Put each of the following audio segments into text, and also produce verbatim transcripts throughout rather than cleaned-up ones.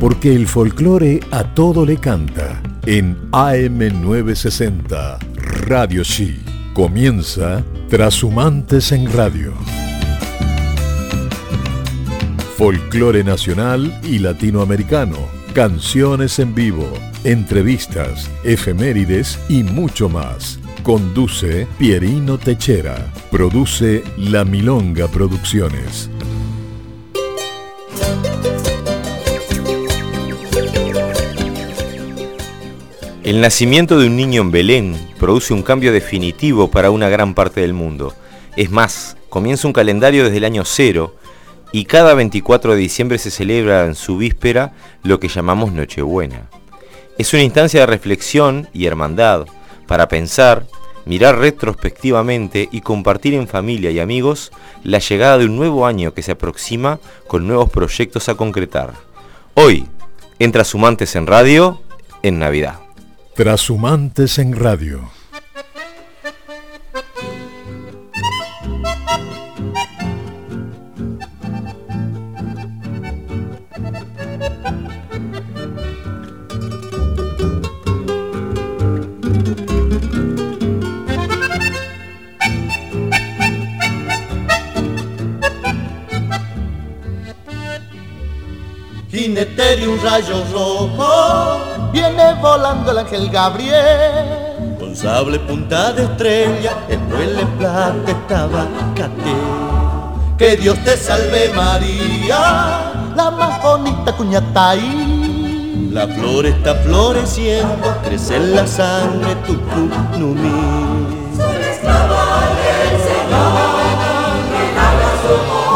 porque el folclore a todo le canta. En A M novecientos sesenta, Radio Chi, comienza Trashumantes en Radio. Folclore nacional y latinoamericano, canciones en vivo, entrevistas, efemérides y mucho más. Conduce Pierino Techera. Produce La Milonga Producciones. El nacimiento de un niño en Belén produce un cambio definitivo para una gran parte del mundo. Es más, comienza un calendario desde el año cero y cada veinticuatro de diciembre se celebra en su víspera lo que llamamos Nochebuena. Es una instancia de reflexión y hermandad para pensar, mirar retrospectivamente y compartir en familia y amigos la llegada de un nuevo año que se aproxima con nuevos proyectos a concretar. Hoy, en Trashumantes en Radio, en Navidad. Trashumantes en Radio. Jinete de un rayo rojo, viene volando el ángel Gabriel. Con sable punta de estrella, en vuelo plata estaba Caté. Que Dios te salve María, la más bonita cuñataí. La flor está floreciendo, crece en la sangre tu cunumí. Soy la esclava del Señor, que haga su amor.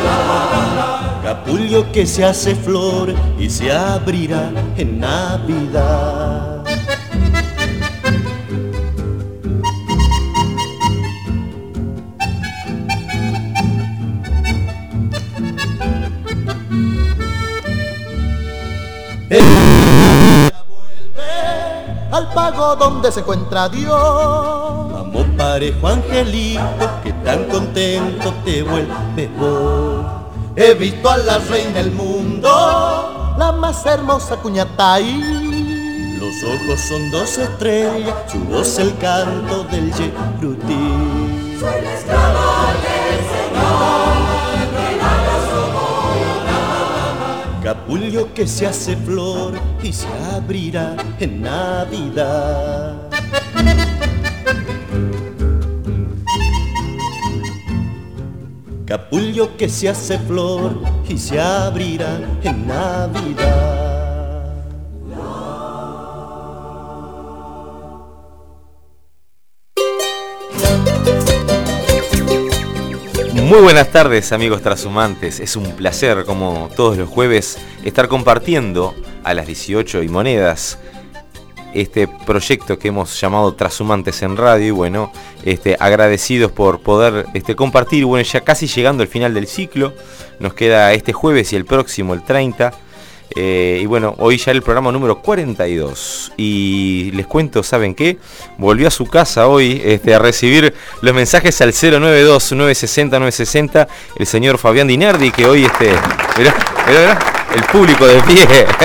Capullo que se hace flor y se abrirá en Navidad. El vuelve al pago donde se encuentra Dios. Vamos parejo angelito, que tan contento te vuelve vos. He visto a la reina del mundo, la más hermosa cuñataí. Los ojos son dos estrellas, su voz el canto del Yerutí. Soy la esclava del Señor, que haga su voluntad. Capullo que se hace flor y se abrirá en Navidad. Capullo que se hace flor y se abrirá en Navidad. Muy buenas tardes, amigos trashumantes. Es un placer, como todos los jueves, estar compartiendo a las dieciocho y monedas este proyecto que hemos llamado Trashumantes en Radio. Y bueno, este, agradecidos por poder este, compartir. Bueno, ya casi llegando al final del ciclo. Nos queda este jueves y el próximo, el treinta. Eh, y bueno, hoy ya el programa número cuarenta y dos. Y les cuento, ¿saben qué? Volvió a su casa hoy este, a recibir los mensajes al cero nueve dos, nueve seis cero, nueve seis cero el señor Fabián Dinardi, que hoy, este, mirá, mirá, mirá, el público de pie.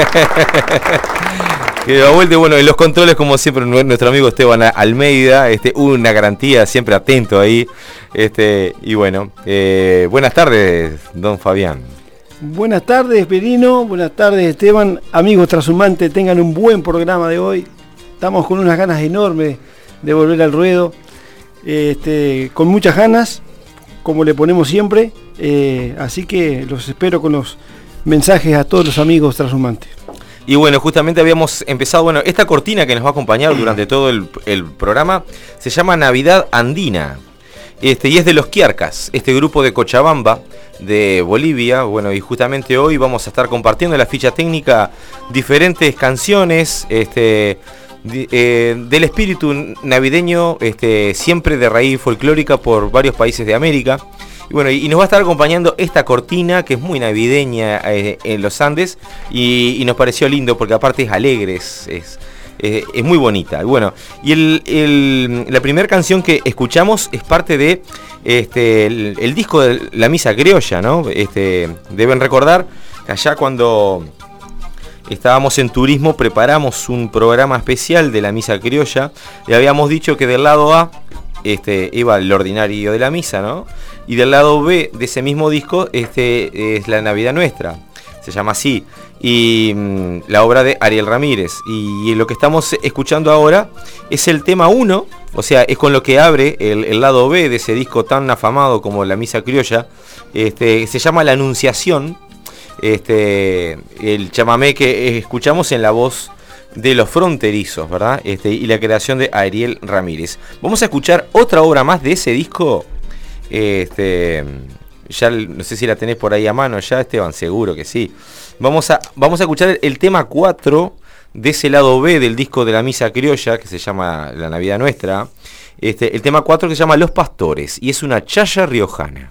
Que da vuelta, bueno, en los controles, como siempre, nuestro amigo Esteban Almeida, este, una garantía, siempre atento ahí. Este, y bueno, eh, buenas tardes, don Fabián. Buenas tardes, Perino, buenas tardes, Esteban. Amigos trashumantes, tengan un buen programa de hoy. Estamos con unas ganas enormes de volver al ruedo, este, con muchas ganas, como le ponemos siempre. Eh, así que los espero con los mensajes a todos los amigos trashumantes. Y bueno, justamente habíamos empezado, bueno, esta cortina que nos va a acompañar durante todo el, el programa se llama Navidad Andina. Este, y es de los Quiarcas, este grupo de Cochabamba, de Bolivia. Bueno, y justamente hoy vamos a estar compartiendo en la ficha técnica diferentes canciones este, de, eh, del espíritu navideño, este, siempre de raíz folclórica por varios países de América. Y bueno, y nos va a estar acompañando esta cortina que es muy navideña eh, en los Andes y, y nos pareció lindo porque aparte es alegre, es, es, es, es muy bonita. Y bueno, y el, el, la primera canción que escuchamos es parte de este, el, el disco de La Misa Criolla, ¿no? Este, deben recordar que allá cuando estábamos en turismo, preparamos un programa especial de la misa criolla. Le habíamos dicho que del lado A este, iba el ordinario de la misa, ¿no? Y del lado B de ese mismo disco este, es la Navidad Nuestra, se llama así, y mmm, la obra de Ariel Ramírez. Y, y lo que estamos escuchando ahora es el tema uno, o sea, es con lo que abre el, el lado B de ese disco tan afamado como la misa criolla. Este, se llama La Anunciación, este, el chamamé que escuchamos en la voz de Los Fronterizos, ¿verdad? Este, y la creación de Ariel Ramírez. Vamos a escuchar otra obra más de ese disco. Este, ya no sé si la tenés por ahí a mano ya, Esteban, seguro que sí. Vamos a, vamos a escuchar el, el tema cuatro de ese lado B del disco de la misa criolla, que se llama La Navidad Nuestra. Este, el tema cuatro que se llama Los Pastores, y es una chaya riojana.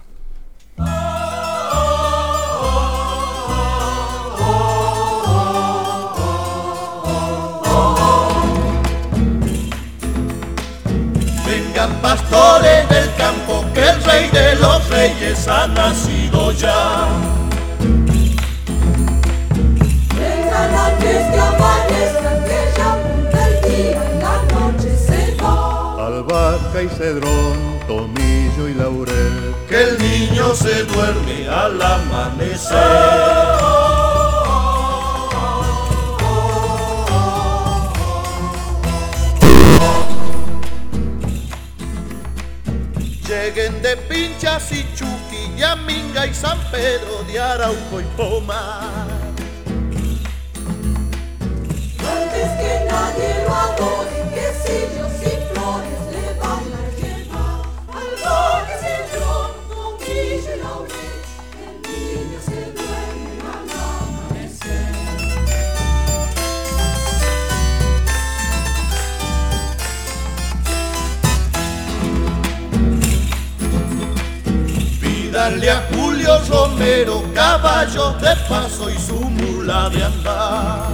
Pastores del campo, que el rey de los reyes ha nacido ya. Vengan antes que amanezcan, que ya apunta el día y la noche se va. Albahaca y cedrón, tomillo y laurel, que el niño se duerme al amanecer. Lleguen de Pinchas y Chuqui, Yaminga y San Pedro de Arauco y Pomar. Antes que nadie lo adore, que sillos y flores le van a llevar. Albahaca, cedrón, tomillo y laurel, el niño se duerme al amanecer. Dale a Julio Romero caballos de paso y su mula de andar.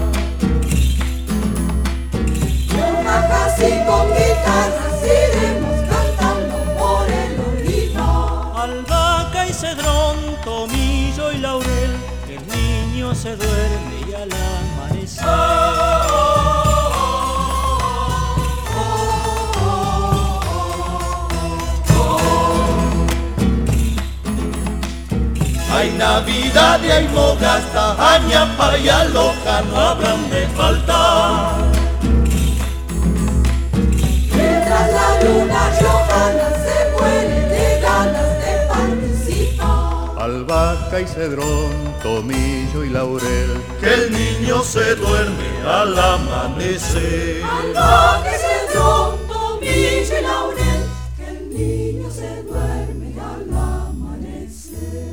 Con cajas y con guitarras iremos cantando por el olivo. Albahaca y cedrón, tomillo y laurel, que el niño se duerme y al amanecer. Hay Navidad y hay mogasta, añapa y aloja no habrán de faltar. Mientras la luna riojana se muere de ganas de participar. Albahaca y cedrón, tomillo y laurel, que el niño se duerme al amanecer. Albahaca y cedrón, tomillo y laurel, que el niño se duerme al amanecer.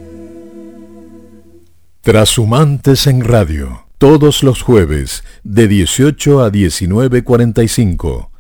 Trashumantes en Radio, todos los jueves, de dieciocho a diecinueve cuarenta y cinco.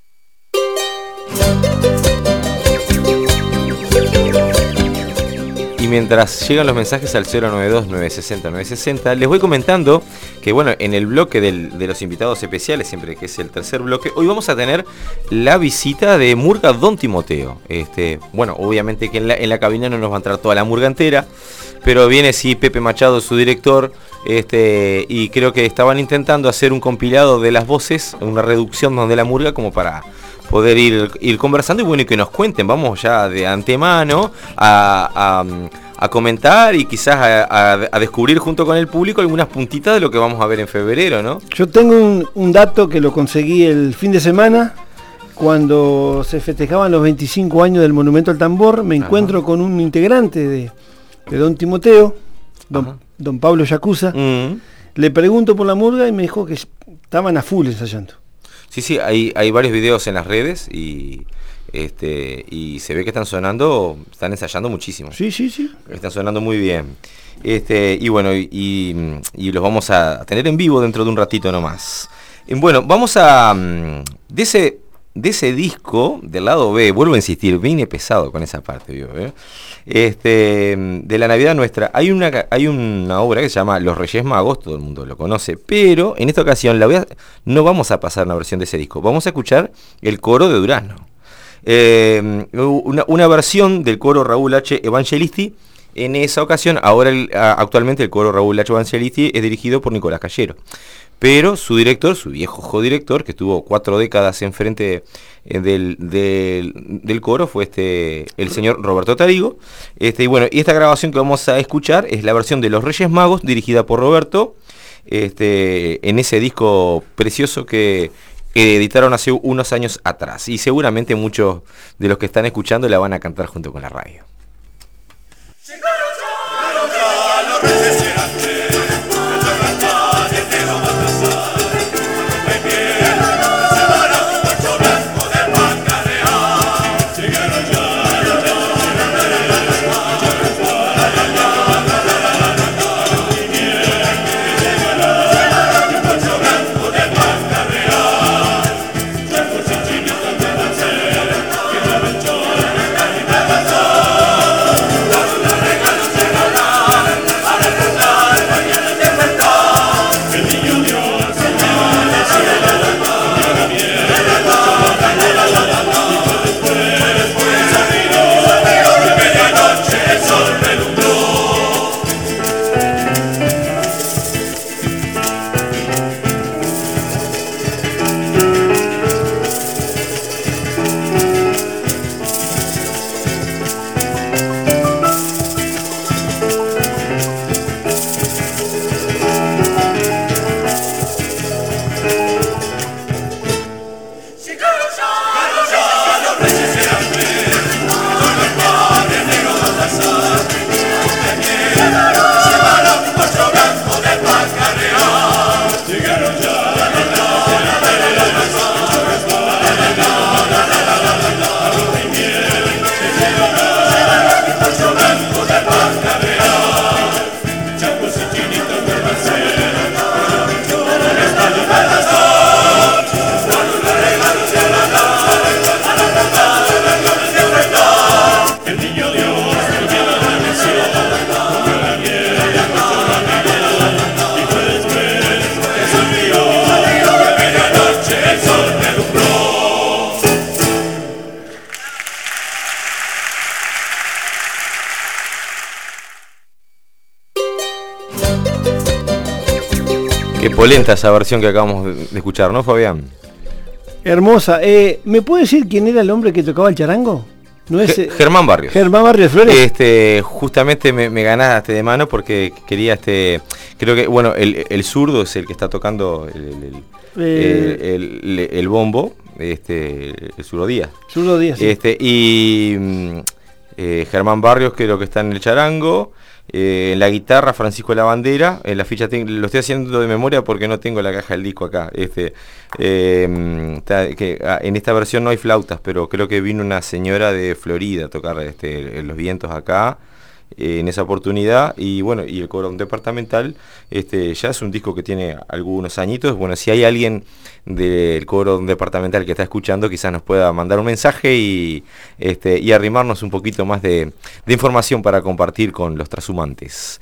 Y mientras llegan los mensajes al cero noventa y dos, nueve sesenta, nueve sesenta, les voy comentando que, bueno, en el bloque del, de los invitados especiales, siempre que es el tercer bloque, hoy vamos a tener la visita de Murga Don Timoteo. Este, bueno, obviamente que en la, en la cabina no nos va a entrar toda la murga entera, pero viene sí Pepe Machado, su director, este, y creo que estaban intentando hacer un compilado de las voces, una reducción donde la murga, como para poder ir, ir conversando y bueno, y que nos cuenten. Vamos ya de antemano a, a, a comentar y quizás a, a, a descubrir junto con el público algunas puntitas de lo que vamos a ver en febrero, ¿no? Yo tengo un, un dato que lo conseguí el fin de semana, cuando se festejaban los veinticinco años del Monumento al Tambor. Me encuentro Ajá. con un integrante de, de Don Timoteo, don, don Pablo Yacuza. Uh-huh. Le pregunto por la murga y me dijo que estaban a full ensayando. Sí, sí, hay, hay varios videos en las redes y este y se ve que están sonando, están ensayando muchísimo. Sí, sí, sí. Están sonando muy bien. Este, y bueno, y, y, y los vamos a tener en vivo dentro de un ratito nomás. Y bueno, vamos a de ese de ese disco del lado B, vuelvo a insistir, vine pesado con esa parte, ¿vio? ¿Eh? Este, de la Navidad Nuestra, hay una hay una obra que se llama Los Reyes Magos, todo el mundo lo conoce, pero en esta ocasión la voy a, no vamos a pasar una versión de ese disco, vamos a escuchar el coro de Durazno. Eh, una, una versión del coro Raúl H. Evangelisti, en esa ocasión. Ahora el, a, actualmente el coro Raúl Lacho Evangelisti es dirigido por Nicolás Callero. Pero su director, su viejo codirector, que estuvo cuatro décadas enfrente eh, del, del, del coro, fue este el señor Roberto Tarigo. Este, y bueno, y esta grabación que vamos a escuchar es la versión de Los Reyes Magos, dirigida por Roberto, este, en ese disco precioso que editaron hace unos años atrás. Y seguramente muchos de los que están escuchando la van a cantar junto con la radio. Qué polenta esa versión que acabamos de escuchar, ¿no, Fabián? Hermosa. Eh, ¿Me puede decir quién era el hombre que tocaba el charango? No es, G- Germán Barrios. Germán Barrios Flores. Este, justamente me, me ganaste de mano porque quería este, creo que, bueno, el, el zurdo es el que está tocando el, el, el, Eh, el, el- el bombo, este, el zurdo Díaz. Zurdo Díaz. Sí. Este, y mm, eh, Germán Barrios, creo que está en el charango. Eh, en la guitarra, Francisco de la Bandera. En la ficha ten- lo estoy haciendo de memoria porque no tengo la caja del disco acá. Este, eh, ta- que, ah, en esta versión no hay flautas, pero creo que vino una señora de Florida a tocar este, los vientos acá eh, en esa oportunidad. Y bueno, y el coro departamental este, ya es un disco que tiene algunos añitos. Bueno, si hay alguien del coro departamental que está escuchando, quizás nos pueda mandar un mensaje y, este, y arrimarnos un poquito más de, de información para compartir con los trashumantes.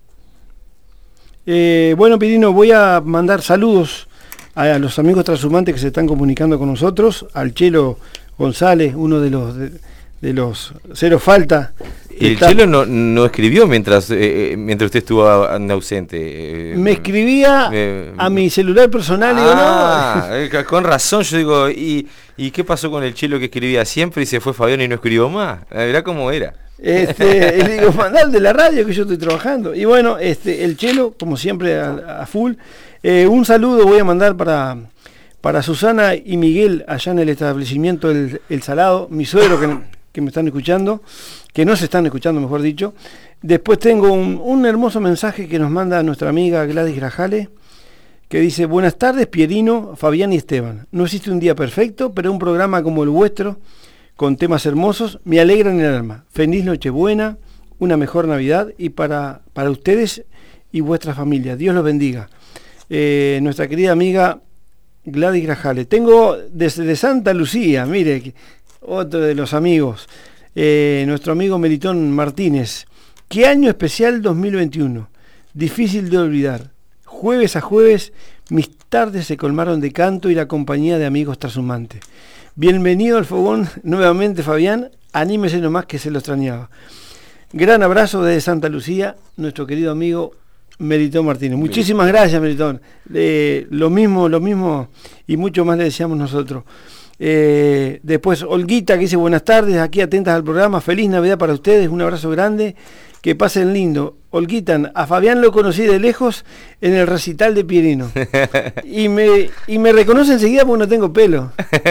Eh, bueno, Pirino, voy a mandar saludos a los amigos transhumantes que se están comunicando con nosotros, al Chelo González, uno de los de, de los Cero Falta. El Está- Chelo no, no escribió mientras eh, mientras usted estuvo ausente. eh, me escribía eh, a mi celular personal Ah, y digo, eh, con razón, yo digo, ¿y, ¿y qué pasó con el Chelo que escribía siempre y se fue Fabián y no escribió más? Verá cómo era. no. Este, y le digo, mandar de la radio que yo estoy trabajando. Y bueno, este, el Chelo, como siempre, a, a full. Eh, un saludo voy a mandar para, para Susana y Miguel allá en el establecimiento El, El Salado, mi suegro que, que me están escuchando, que no se están escuchando, mejor dicho. Después tengo un, un hermoso mensaje que nos manda nuestra amiga Gladys Grajales, que dice: buenas tardes, Pierino, Fabián y Esteban. No existe un día perfecto, pero un programa como el vuestro, con temas hermosos, me alegran el alma. Feliz Nochebuena, una mejor Navidad y para, para ustedes y vuestra familia. Dios los bendiga. Eh, nuestra querida amiga Gladys Grajales. Tengo desde de Santa Lucía, mire, que- otro de los amigos, eh, nuestro amigo Melitón Martínez. ¿Qué año especial dos mil veintiuno? Difícil de olvidar. Jueves a jueves, mis tardes se colmaron de canto y la compañía de amigos trashumantes. Bienvenido al fogón nuevamente, Fabián. Anímese nomás que se lo extrañaba. Gran abrazo desde Santa Lucía, nuestro querido amigo Melitón Martínez. Muchísimas gracias, Melitón. Eh, lo mismo, lo mismo y mucho más le deseamos nosotros. Eh, después Olguita que dice buenas tardes, aquí atentas al programa, feliz Navidad para ustedes, un abrazo grande, que pasen lindo. Olguita, a Fabián lo conocí de lejos en el recital de Pierino y me, y me reconoce enseguida porque no tengo pelo.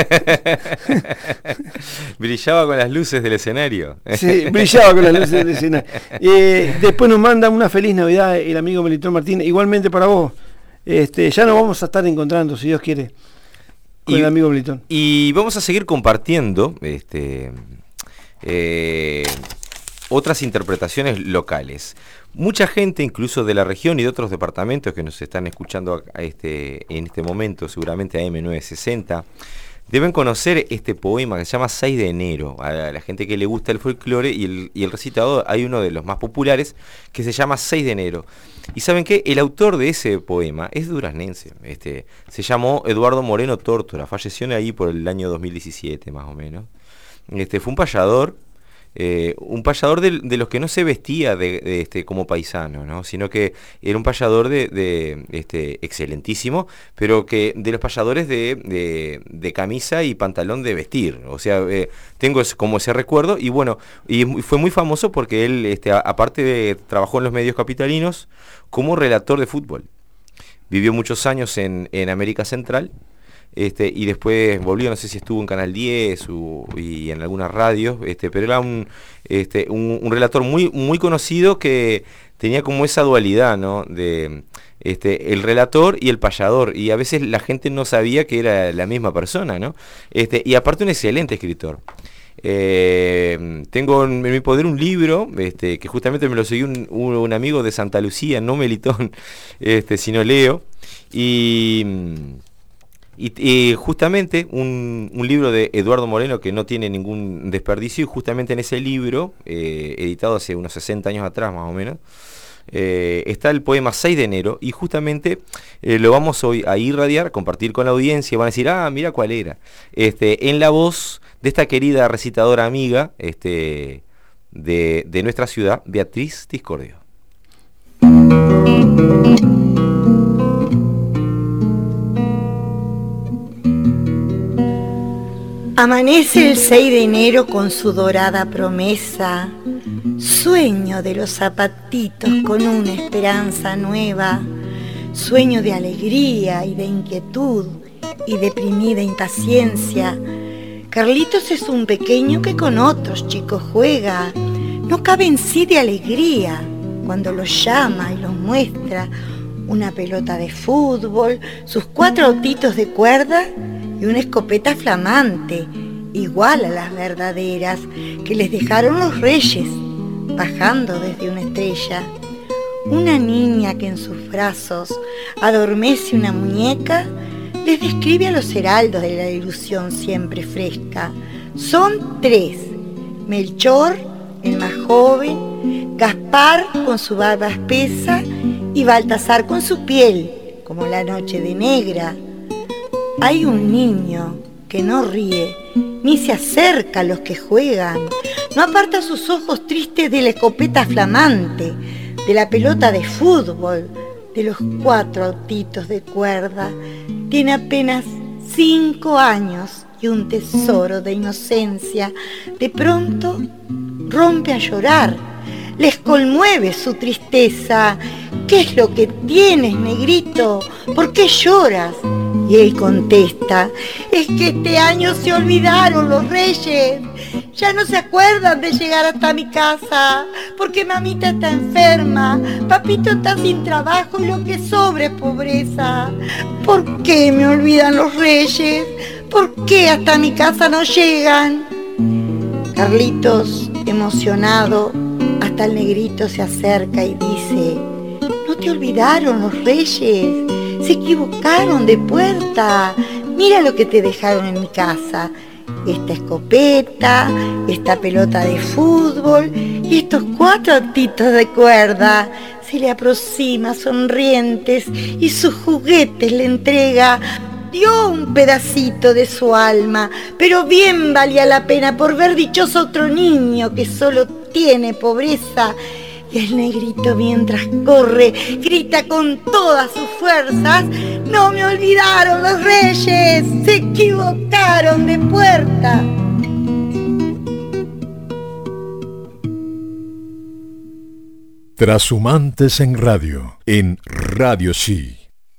Brillaba con las luces del escenario. Sí, brillaba con las luces del escenario. Eh, después nos manda una feliz Navidad el amigo Melitón Martínez, igualmente para vos. Este, ya nos vamos a estar encontrando, si Dios quiere, con y, el amigo Melitón. Y vamos a seguir compartiendo este, eh, otras interpretaciones locales. Mucha gente, incluso de la región y de otros departamentos que nos están escuchando a este, en este momento, seguramente a eme novecientos sesenta, deben conocer este poema que se llama seis de enero. A la gente que le gusta el folclore y el, y el recitado, hay uno de los más populares que se llama seis de enero. Y ¿saben qué? El autor de ese poema es duraznense. Este, se llamó Eduardo Moreno Tórtora, falleció ahí por el año dos mil diecisiete más o menos. Este, fue un payador. Eh, un payador de, de los que no se vestía de, de este como paisano, ¿no? Sino que era un payador de, de este excelentísimo, pero que de los payadores de, de, de camisa y pantalón de vestir. O sea, eh, tengo ese, como ese recuerdo, y bueno, y fue muy famoso porque él, este, a, aparte de trabajó en los medios capitalinos como relator de fútbol. Vivió muchos años en, en América Central. Este, y después volvió, no sé si estuvo en Canal diez u, y en algunas radios, este, pero era un, este, un, un relator muy, muy conocido que tenía como esa dualidad, ¿no? De este, el relator y el payador, y a veces la gente no sabía que era la misma persona, ¿no? Este, y aparte un excelente escritor. Eh, tengo en mi poder un libro este, que justamente me lo siguió un, un, un amigo de Santa Lucía, no Melitón, este, sino Leo, y... Y, y justamente un, un libro de Eduardo Moreno que no tiene ningún desperdicio, y justamente en ese libro, eh, editado hace unos sesenta años atrás más o menos, eh, está el poema seis de enero, y justamente eh, lo vamos hoy a irradiar, compartir con la audiencia, y van a decir, ah, mira cuál era, este, en la voz de esta querida recitadora amiga este, de, de nuestra ciudad, Beatriz Tiscordio. Amanece el seis de enero con su dorada promesa, sueño de los zapatitos con una esperanza nueva, sueño de alegría y de inquietud y deprimida impaciencia. Carlitos es un pequeño que con otros chicos juega, no cabe en sí de alegría cuando los llama y los muestra una pelota de fútbol, sus cuatro autitos de cuerda y una escopeta flamante, igual a las verdaderas, que les dejaron los reyes, bajando desde una estrella. Una niña que en sus brazos adormece una muñeca, les describe a los heraldos de la ilusión siempre fresca. Son tres: Melchor, el más joven, Gaspar con su barba espesa y Baltasar con su piel como la noche de negra. Hay un niño que no ríe, ni se acerca a los que juegan, no aparta sus ojos tristes de la escopeta flamante, de la pelota de fútbol, de los cuatro autitos de cuerda. Tiene apenas cinco años y un tesoro de inocencia. De pronto rompe a llorar, les conmueve su tristeza. ¿Qué es lo que tienes, negrito? ¿Por qué lloras? Y él contesta, es que este año se olvidaron los reyes, ya no se acuerdan de llegar hasta mi casa, porque mamita está enferma, papito está sin trabajo y lo que sobra es pobreza. ¿Por qué me olvidan los reyes? ¿Por qué hasta mi casa no llegan? Carlitos, emocionado, hasta el negrito se acerca y dice, no te olvidaron los reyes, se equivocaron de puerta, mira lo que te dejaron en mi casa, esta escopeta, esta pelota de fútbol y estos cuatro autitos de cuerda. Se le aproxima sonrientes y sus juguetes le entrega. Dio un pedacito de su alma, pero bien valía la pena por ver dichoso otro niño que solo tiene pobreza. Y el negrito mientras corre, grita con todas sus fuerzas: no me olvidaron los reyes, se equivocaron de puerta. Trashumantes en Radio, en Radio Shi.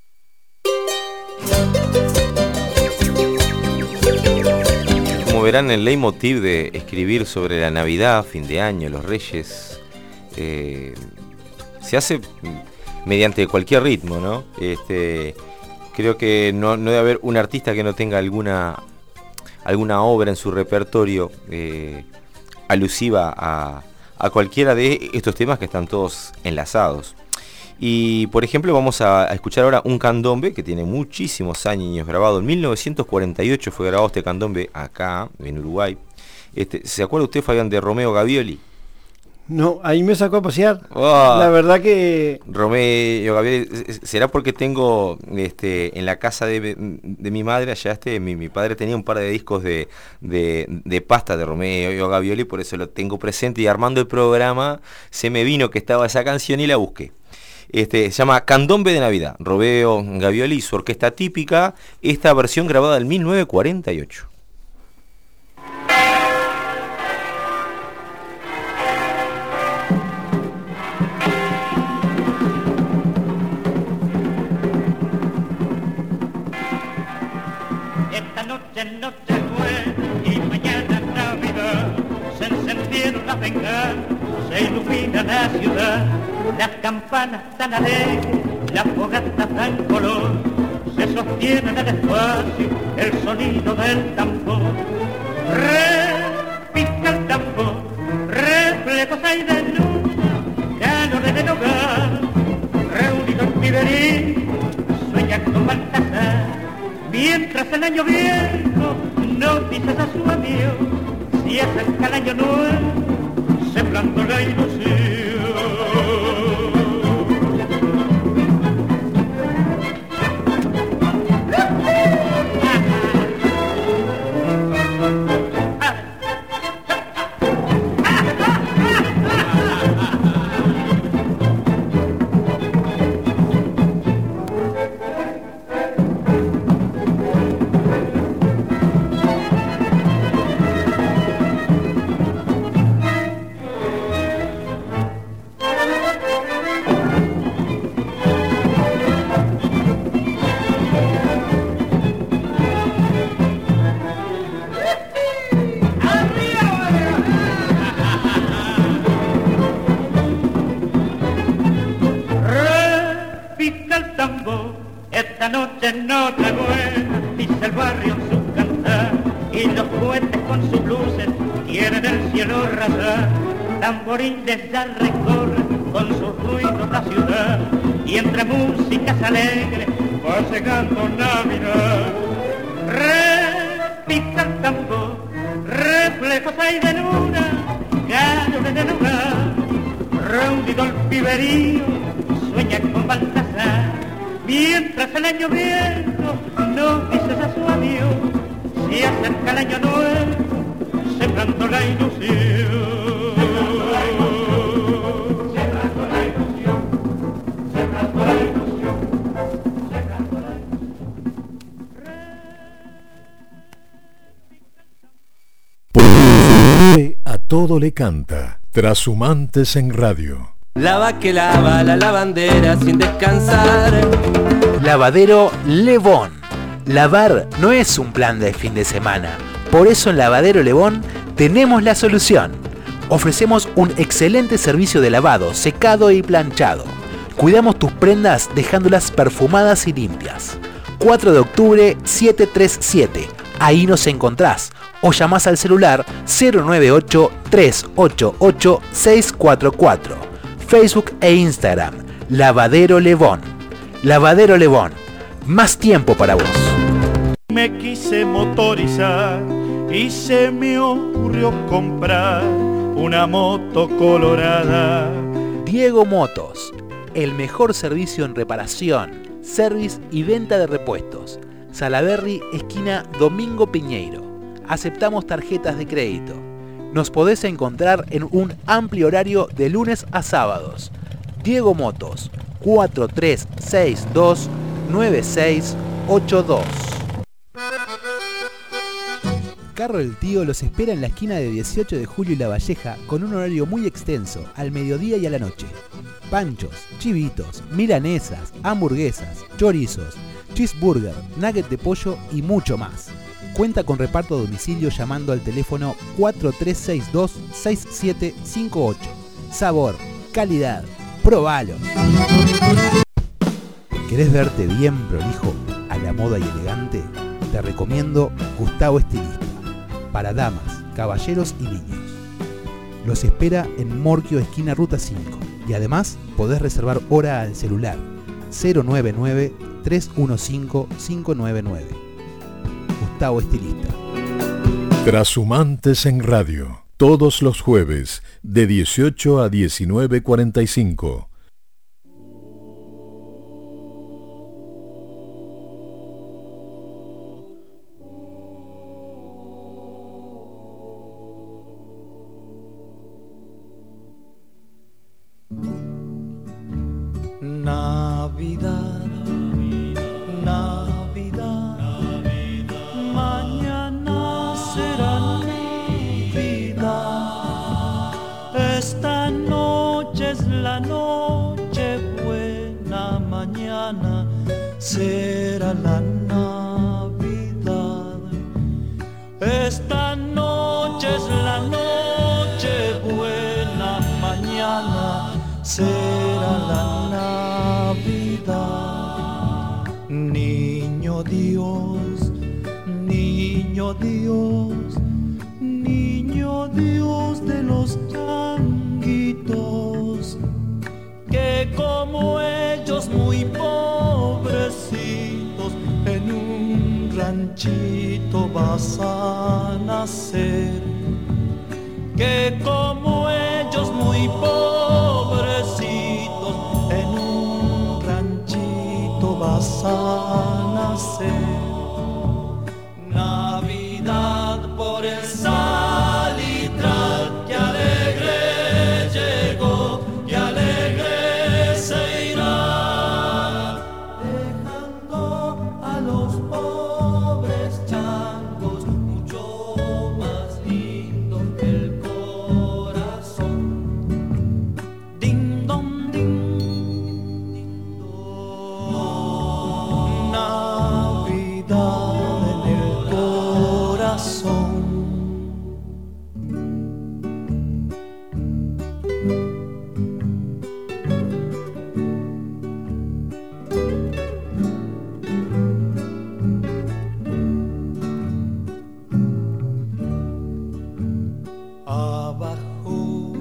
Como verán, el leitmotiv de escribir sobre la Navidad, fin de año, los Reyes, eh, se hace mediante cualquier ritmo, ¿no? Este, creo que no, no debe haber un artista que no tenga alguna, alguna obra en su repertorio eh, alusiva a, a cualquiera de estos temas que están todos enlazados. Y por ejemplo vamos a, a escuchar ahora un candombe que tiene muchísimos años grabado. En mil novecientos cuarenta y ocho fue grabado este candombe acá en Uruguay. Este, ¿se acuerda usted, Fabián, de Romeo Gavioli? No, ahí me sacó a pasear. Oh, la verdad que... Romeo Gavioli, ¿será porque tengo este, en la casa de, de mi madre, allá este, mi, mi padre tenía un par de discos de, de, de pasta de Romeo Gavioli, por eso lo tengo presente, y armando el programa se me vino que estaba esa canción y la busqué. Este, se llama Candombe de Navidad, Romeo Gavioli y su orquesta típica, esta versión grabada en mil novecientos cuarenta y ocho. Esta noche noche buena y mañana Navidad, se encendieron las bengalas, se ilumina la ciudad, las campanas tan alegres, las fogatas dan color, se sostiene en el espacio el sonido del tambor. Repica el tambor, reflejos hay de luna, calor en el hogar, reunido en piberín, sueña con Baltasar, mientras el año viejo no dices a su adiós, si es el año nuevo, sembrando la ilusión. Esta noche noche buena, dice el barrio en su cantar, y los cohetes con sus luces quieren el cielo rasar. Tamborines ya recorren con sus ruidos la ciudad, y entre músicas alegres va llegando Navidad. Repica el tambor, reflejos hay de luna, gallos en el hogar, reunido el piberío, sueña con Baltasar. Mientras el año viejo no dices a su adiós, se acerca el año nuevo, sembrando la ilusión. Sembrando la ilusión, sembrando la ilusión, sembrando la ilusión. A todo le canta, Trashumantes en Radio. Lava que lava la lavandera sin descansar. Lavadero Levón. Lavar no es un plan de fin de semana. Por eso en Lavadero Levón tenemos la solución. Ofrecemos un excelente servicio de lavado, secado y planchado. Cuidamos tus prendas dejándolas perfumadas y limpias. cuatro de octubre setecientos treinta y siete. Ahí nos encontrás. O llamás al celular cero nueve ocho, tres ocho ocho, seis cuatro cuatro. Facebook e Instagram, Lavadero Levón. Lavadero Levón, más tiempo para vos. Me quise motorizar y se me ocurrió comprar una moto colorada. Diego Motos, el mejor servicio en reparación, service y venta de repuestos. Salaberry, esquina Domingo Piñeiro. Aceptamos tarjetas de crédito. Nos podés encontrar en un amplio horario de lunes a sábados. Diego Motos, cuatro tres seis dos nueve seis ocho dos. Carro del Tío los espera en la esquina de dieciocho de julio y La Valleja con un horario muy extenso, al mediodía y a la noche. Panchos, chivitos, milanesas, hamburguesas, chorizos, cheeseburger, nugget de pollo y mucho más. Cuenta con reparto a domicilio llamando al teléfono cuatro tres seis dos seis siete cinco ocho. Sabor, calidad, probalo. ¿Querés verte bien prolijo, a la moda y elegante? Te recomiendo Gustavo Estilista, para damas, caballeros y niños. Los espera en Morquio, esquina Ruta cinco, y además podés reservar hora al celular cero nueve nueve tres uno cinco cinco nueve nueve. Gustavo Estilista. Trashumantes en Radio, todos los jueves de dieciocho a diecinueve cuarenta y cinco. Navidad, Navidad, mañana será Navidad. Esta noche es la noche buena, mañana será la Navidad. Esta noche es la noche buena, mañana será la Navidad. Niño Dios, niño Dios, niño Dios de los changuitos, que como ellos muy pobrecitos en un ranchito vas a nacer. Que como ellos muy pobrecitos en un ranchito vas a nacer. Navidad por el salitral, que alegre llegó, que alegre se irá, dejando a los pobres changos mucho más lindo que el corazón. Ding dong ding, ding dong. Navidad en el corazón. Abajo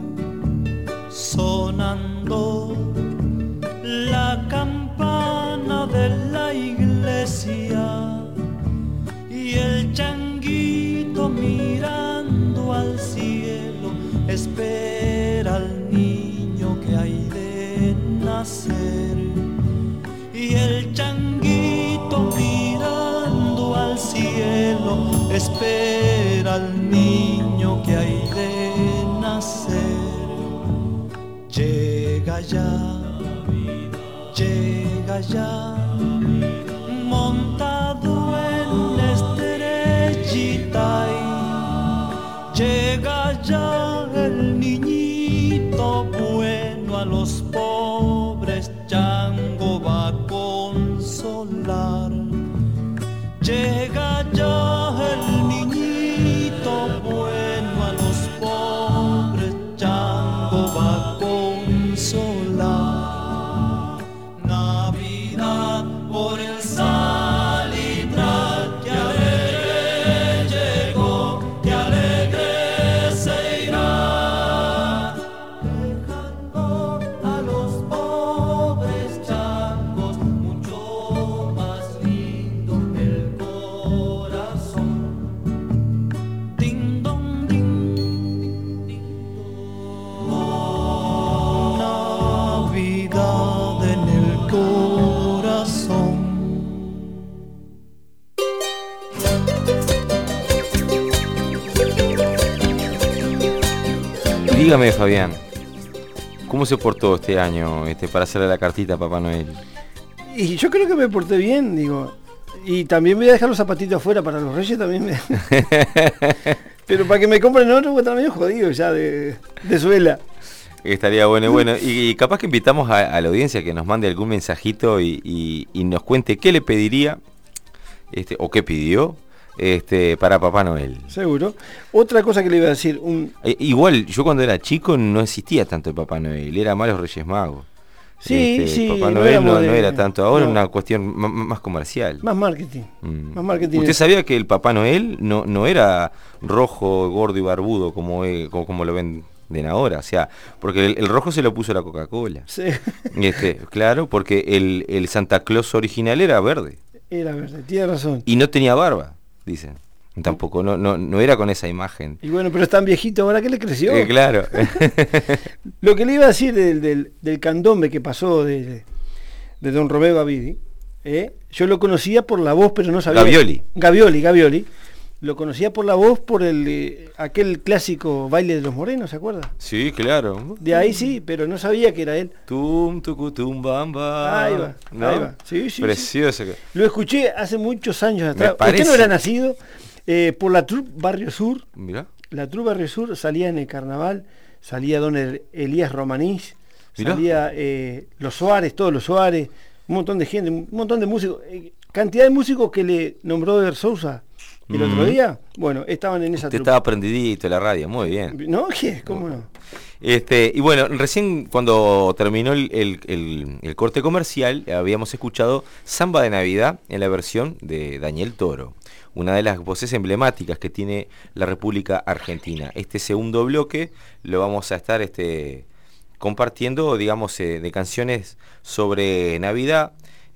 sonando la campana de la iglesia y el changuito mirando al cielo espera al niño que hay de nacer. Y el changuito mirando al cielo espera al niño que hay de nacer. Llega ya, llega ya, montado en una estrellita, y llega ya el niñito bueno, a los pobres chango va a consolar. Llega ya el niñito bueno, a los pobres chango va a consolar. Navidad por el salir. Dígame, Fabián, ¿cómo se portó este año este, para hacerle la cartita a Papá Noel? Y yo creo que me porté bien, digo. Y también voy a dejar los zapatitos afuera para los reyes también. Me... Pero para que me compren otro, porque también jodido ya de, de suela. Estaría bueno, bueno. Y, y capaz que invitamos a, a la audiencia que nos mande algún mensajito y, y, y nos cuente qué le pediría, este, o qué pidió, este, para Papá Noel. Seguro. Otra cosa que le iba a decir. Un... Eh, igual, yo cuando era chico no existía tanto el Papá Noel, era más los Reyes Magos. Sí, este, sí. Papá no Noel no, de... no era tanto, ahora es no. una cuestión m- más comercial. Más marketing. Mm. Más marketing. ¿Usted sabía que el Papá Noel no, no era rojo, gordo y barbudo como, eh, como, como lo ven ahora? O sea, porque el, el rojo se lo puso la Coca-Cola. Sí. Este, claro, porque el, el Santa Claus original era verde. Era verde, tiene razón. Y no tenía barba, dicen. Tampoco, no, no, no era con esa imagen. Y bueno, pero es tan viejito ahora que le creció. Eh, claro. Lo que le iba a decir del, del, del candombe que pasó de, de don Romeo Gavidi, ¿eh? Yo lo conocía por la voz, pero no sabía. Gavioli. Gavioli, Gavioli. Lo conocía por la voz, por el eh, aquel clásico baile de los morenos, ¿se acuerda? Sí, claro. De ahí sí, pero no sabía que era él. Tum, tucutum, bamba. Ahí va, ¿no? ahí va. Sí, sí, Precioso. sí. Lo escuché hace muchos años atrás. Me parece. Usted no era nacido. Eh, por la Troupe Barrio Sur. Mirá. La Troupe Barrio Sur salía en el carnaval, salía don El- Elías Romanís, Mirá. salía eh, los Suárez, todos los Suárez, un montón de gente, un montón de músicos, eh, cantidad de músicos que le nombró Der Sousa el Mm. otro día, bueno, estaban en esa Te troupe. estaba prendidito la radio, muy bien. ¿No? ¿Qué? ¿Cómo no? Este, y bueno, recién cuando terminó el, el, el, el corte comercial, habíamos escuchado Samba de Navidad en la versión de Daniel Toro, una de las voces emblemáticas que tiene la República Argentina. Este segundo bloque lo vamos a estar este, compartiendo, digamos, eh, de canciones sobre Navidad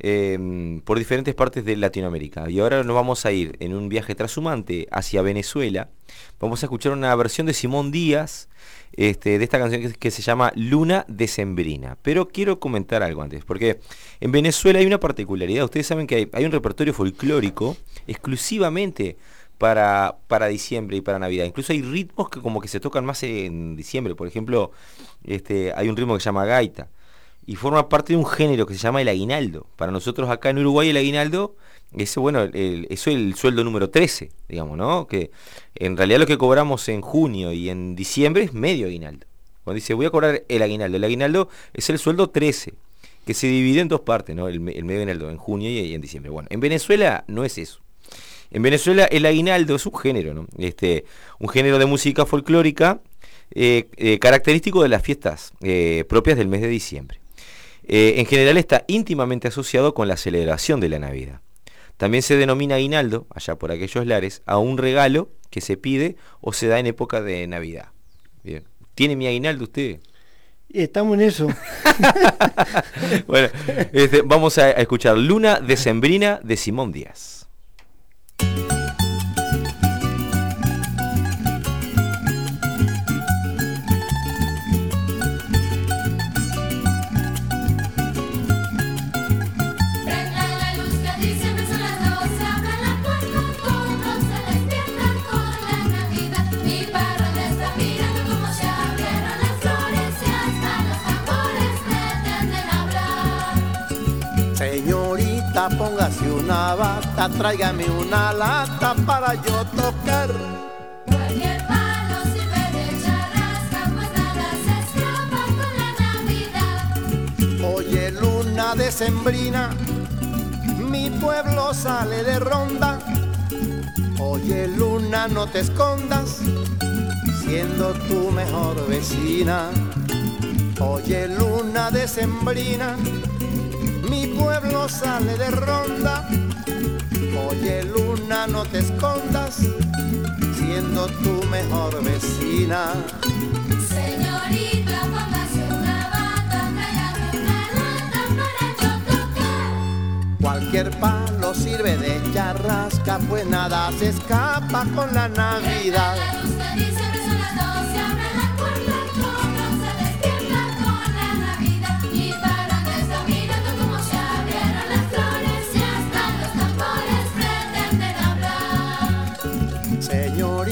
eh, por diferentes partes de Latinoamérica. Y ahora nos vamos a ir en un viaje trashumante hacia Venezuela. Vamos a escuchar una versión de Simón Díaz, Este, de esta canción que, que se llama Luna Decembrina. Pero quiero comentar algo antes, porque en Venezuela hay una particularidad. Ustedes saben que hay, hay un repertorio folclórico exclusivamente para, para diciembre y para Navidad. Incluso hay ritmos que como que se tocan más en diciembre. Por ejemplo, este, hay un ritmo que se llama gaita y forma parte de un género que se llama el aguinaldo. Para nosotros acá en Uruguay el aguinaldo Eso, bueno, el, eso es el sueldo número trece, digamos, ¿no? Que en realidad lo que cobramos en junio y en diciembre es medio aguinaldo. Cuando dice voy a cobrar el aguinaldo, el aguinaldo es el sueldo trece, que se divide en dos partes, ¿no? El, el medio aguinaldo en junio y, y en diciembre. Bueno, en Venezuela no es eso. En Venezuela el aguinaldo es un género, ¿no? Este, un género de música folclórica eh, eh, característico de las fiestas eh, propias del mes de diciembre. Eh, en general está íntimamente asociado con la celebración de la Navidad. También se denomina aguinaldo, allá por aquellos lares, a un regalo que se pide o se da en época de Navidad. Bien. ¿Tiene mi aguinaldo usted? Estamos en eso. Bueno, este, vamos a, a escuchar Luna Decembrina de Simón Díaz. Señorita, póngase una bata, tráigame una lata para yo tocar. Cualquier palo sirve de charrasca, pues nada se escapa con la Navidad. Oye, luna decembrina, mi pueblo sale de ronda. Oye, luna, no te escondas, siendo tu mejor vecina. Oye, luna decembrina, mi pueblo sale de ronda. Oye, luna, no te escondas, siendo tu mejor vecina. Señorita, póngase una bata, tráigame una lata para yo tocar. Cualquier palo sirve de charrasca, pues nada se escapa con la Navidad. La luz de diciembre son las doce, abre la puerta, el pueblo se despierta con la Navidad. Y para está mirando cómo se abrieron las flores y hasta los tambores pretenden hablar. Señorita,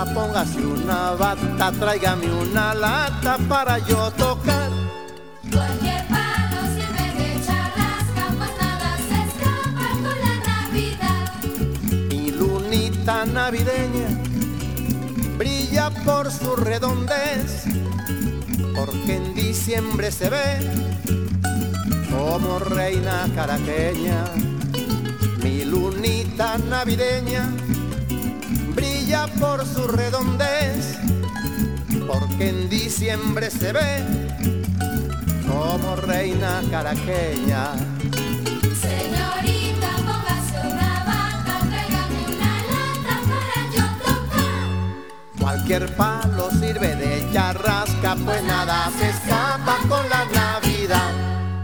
señorita, póngase una bata, tráigame una lata para yo tocar. Cualquier palo sirve de charrasca, pues nada se escapa con la Navidad. Mi lunita navideña brilla por su redondez, porque en diciembre se ve como reina caraqueña. Mi lunita navideña brilla por su redondez, porque en diciembre se ve como reina caraqueña. Señorita, póngase una bata, tráigame una lata para yo tocar. Cualquier palo sirve de charrasca, pues nada se escapa con la Navidad.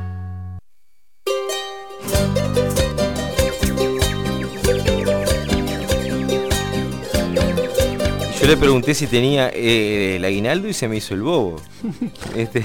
Yo le pregunté si tenía eh, el aguinaldo y se me hizo el bobo. Este...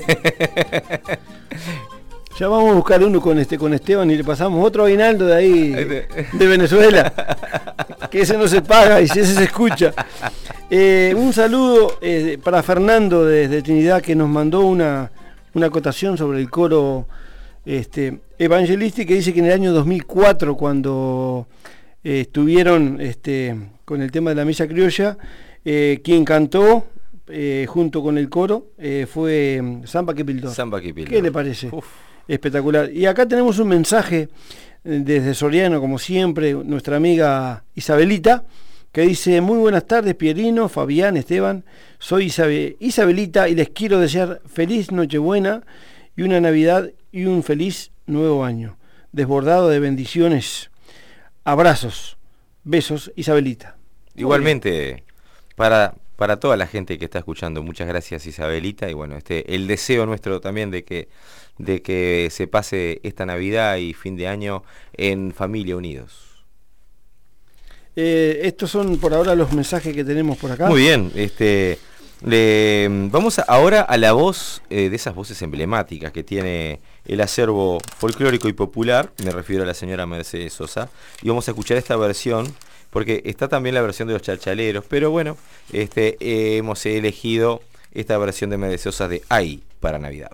Ya vamos a buscar uno con este con Esteban y le pasamos otro aguinaldo de ahí, de Venezuela, que ese no se paga y si ese se escucha. Eh, un saludo eh, para Fernando desde Trinidad, que nos mandó una, una acotación sobre el coro este, Evangelisti, que dice que en el año dos mil cuatro, cuando eh, estuvieron este, con el tema de la misa criolla, eh, quien cantó eh, junto con el coro eh, fue Samba Kipildor. Samba Kipildor. ¿Qué le parece? Uf. Espectacular. Y acá tenemos un mensaje desde Soriano, como siempre, nuestra amiga Isabelita, que dice: muy buenas tardes, Pierino, Fabián, Esteban, soy Isabe- Isabelita y les quiero desear feliz Nochebuena y una Navidad y un feliz nuevo año, desbordado de bendiciones. Abrazos, besos, Isabelita. Igualmente, para, para toda la gente que está escuchando, muchas gracias, Isabelita, y bueno, este el deseo nuestro también de que de que se pase esta Navidad y fin de año en familia, unidos. Eh, estos son por ahora los mensajes que tenemos por acá. Muy bien, este le, vamos a, ahora a la voz eh, de esas voces emblemáticas que tiene el acervo folclórico y popular, me refiero a la señora Mercedes Sosa, y vamos a escuchar esta versión, porque está también la versión de los chalchaleros, pero bueno, este eh, hemos elegido esta versión de Mercedes Sosa de Ay para Navidad.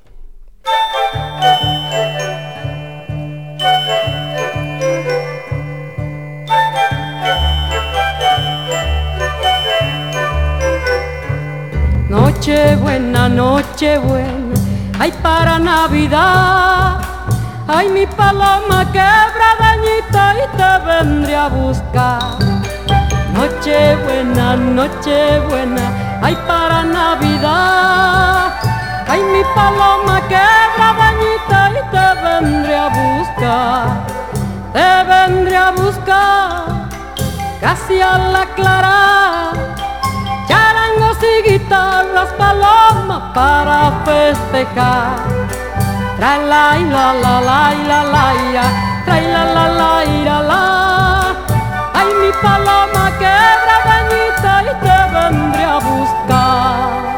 Noche buena, noche buena, ay para Navidad, ay mi paloma quebradañita y te vendré a buscar. Noche buena, noche buena, ay para Navidad, ay mi paloma quebradañita y te vendré a buscar, te vendré a buscar, casi a la clara. Charangos y guitarras, paloma para festejar. Trae la la la la la la, trae la la la la la. Ay mi paloma quebradañita y te vendré a buscar.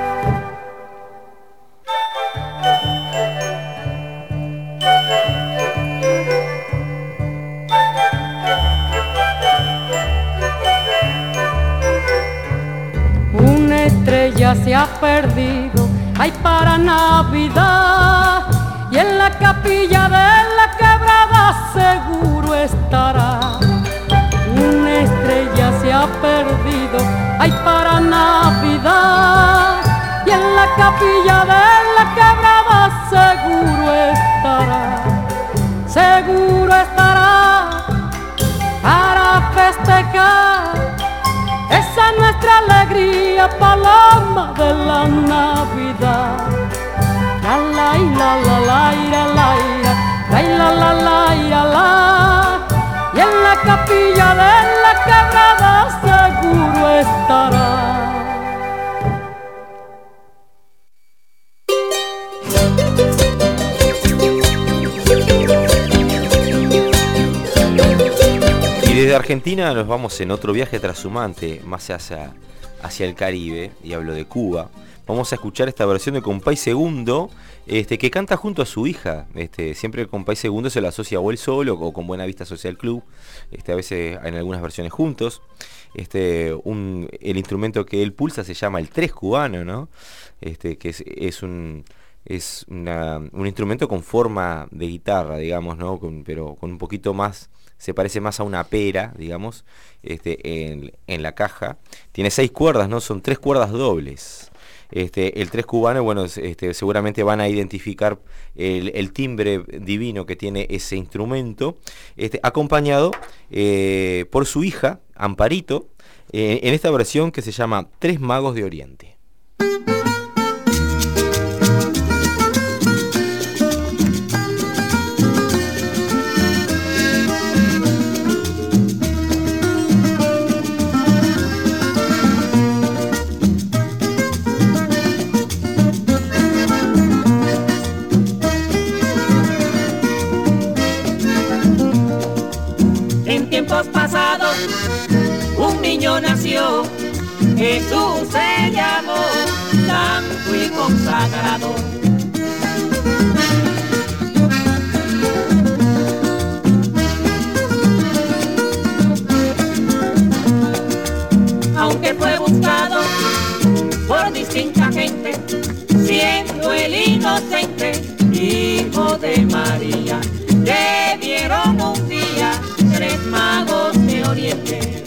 Una estrella se ha perdido, ay para Navidad, y en la capilla de la quebrada seguro estará. Una estrella se ha perdido, ay para Navidad, y en la capilla de la quebrada seguro estará, seguro estará para festejar esa nuestra alegría, paloma de la Navidad. La la la la la la la la la la la la la. Y en la capilla de la quebrada seguro estará. Y desde Argentina nos vamos en otro viaje trashumante, más hacia, hacia el Caribe, y hablo de Cuba. vamos a escuchar esta versión de Compay Segundo, este, que canta junto a su hija. Este, siempre el Compay Segundo se lo asocia o él solo o con Buena Vista Social Club, este, a veces en algunas versiones juntos. Este, un, el instrumento que él pulsa se llama el tres cubano, ¿no? Este, que es, es un es una, un instrumento con forma de guitarra, digamos, ¿no? Con, pero con un poquito más, se parece más a una pera, digamos, este, en, en la caja. Tiene seis cuerdas, ¿no? Son tres cuerdas dobles. Este, el tres cubano, bueno, este, seguramente van a identificar el, el timbre divino que tiene ese instrumento, este, acompañado eh, por su hija, Amparito, eh, en esta versión que se llama Tres Magos de Oriente. Pasados, un niño nació, Jesús se llamó, santo y consagrado. Aunque fue buscado por distinta gente, siendo el inocente hijo de María, le dieron un día tres magos de Oriente.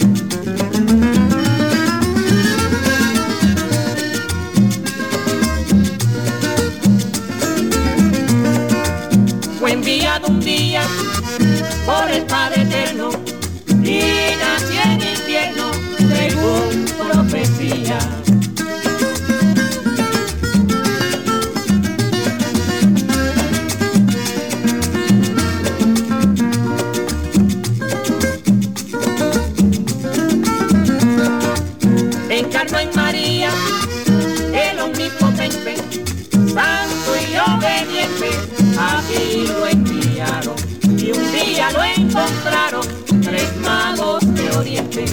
Fue enviado un día por el Padre Eterno y nació en infierno según profecía. Encarnó en María el omnipotente, santo y obediente, aquí lo enviaron y un día lo encontraron tres magos de Oriente.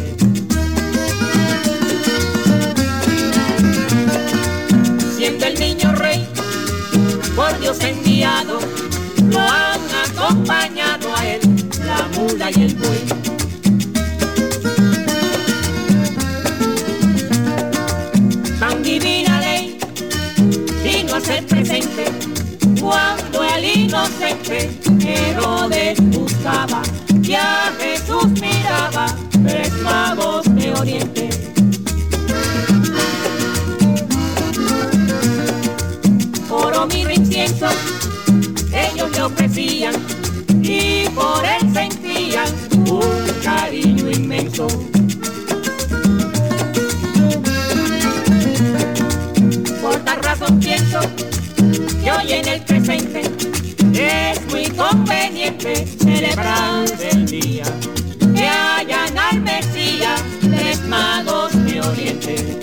Siendo el niño rey por Dios enviado, lo han acompañado a él la mula y el buey. Tan divina ley vino a ser presente cuando el inocente Herodes buscaba y a Jesús miraba, tres magos de Oriente. Oro, mirra, incienso, ellos le ofrecían y por él sentían un cariño inmenso. Por tal razón pienso que hoy en el presente es muy conveniente celebrar el día que hayan al Mesías tres magos de Oriente.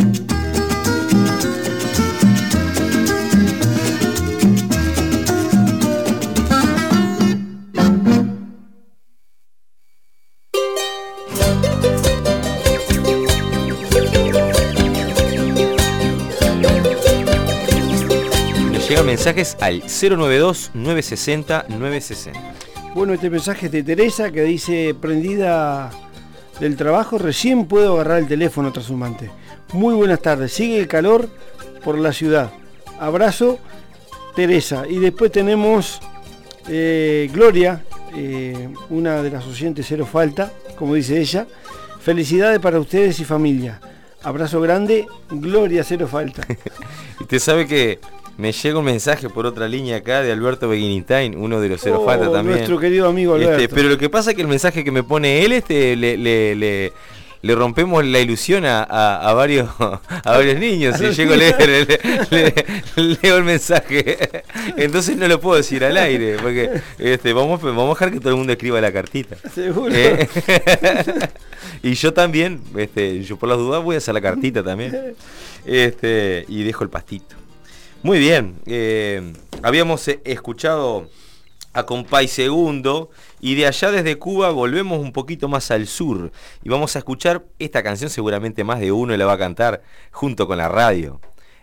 Llegan mensajes al cero nueve dos, nueve seis cero, nueve seis cero. Bueno, este mensaje es de Teresa que dice: prendida del trabajo, recién puedo agarrar el teléfono, trashumante. Muy buenas tardes, sigue el calor por la ciudad. Abrazo, Teresa. Y después tenemos eh, Gloria, eh, una de las oyentes Cero Falta, como dice ella. Felicidades para ustedes y familia. Abrazo grande, Gloria Cero Falta. Y usted sabe que me llega un mensaje por otra línea acá de Alberto Beguinitain, uno de los Cero Oh, Falta también. nuestro querido amigo Alberto. Este, pero lo que pasa es que el mensaje que me pone él, este, le, le, le, le rompemos la ilusión a, a, a varios a varios niños. Si llego a leer, le, le, leo el mensaje. Entonces no lo puedo decir al aire, porque este, vamos, vamos a dejar que todo el mundo escriba la cartita. Seguro. ¿Eh? Y yo también, este, yo por las dudas voy a hacer la cartita también. Este, y dejo el pastito. Muy bien, eh, habíamos escuchado a Compay Segundo y de allá desde Cuba volvemos un poquito más al sur y vamos a escuchar esta canción, seguramente más de uno la va a cantar junto con la radio.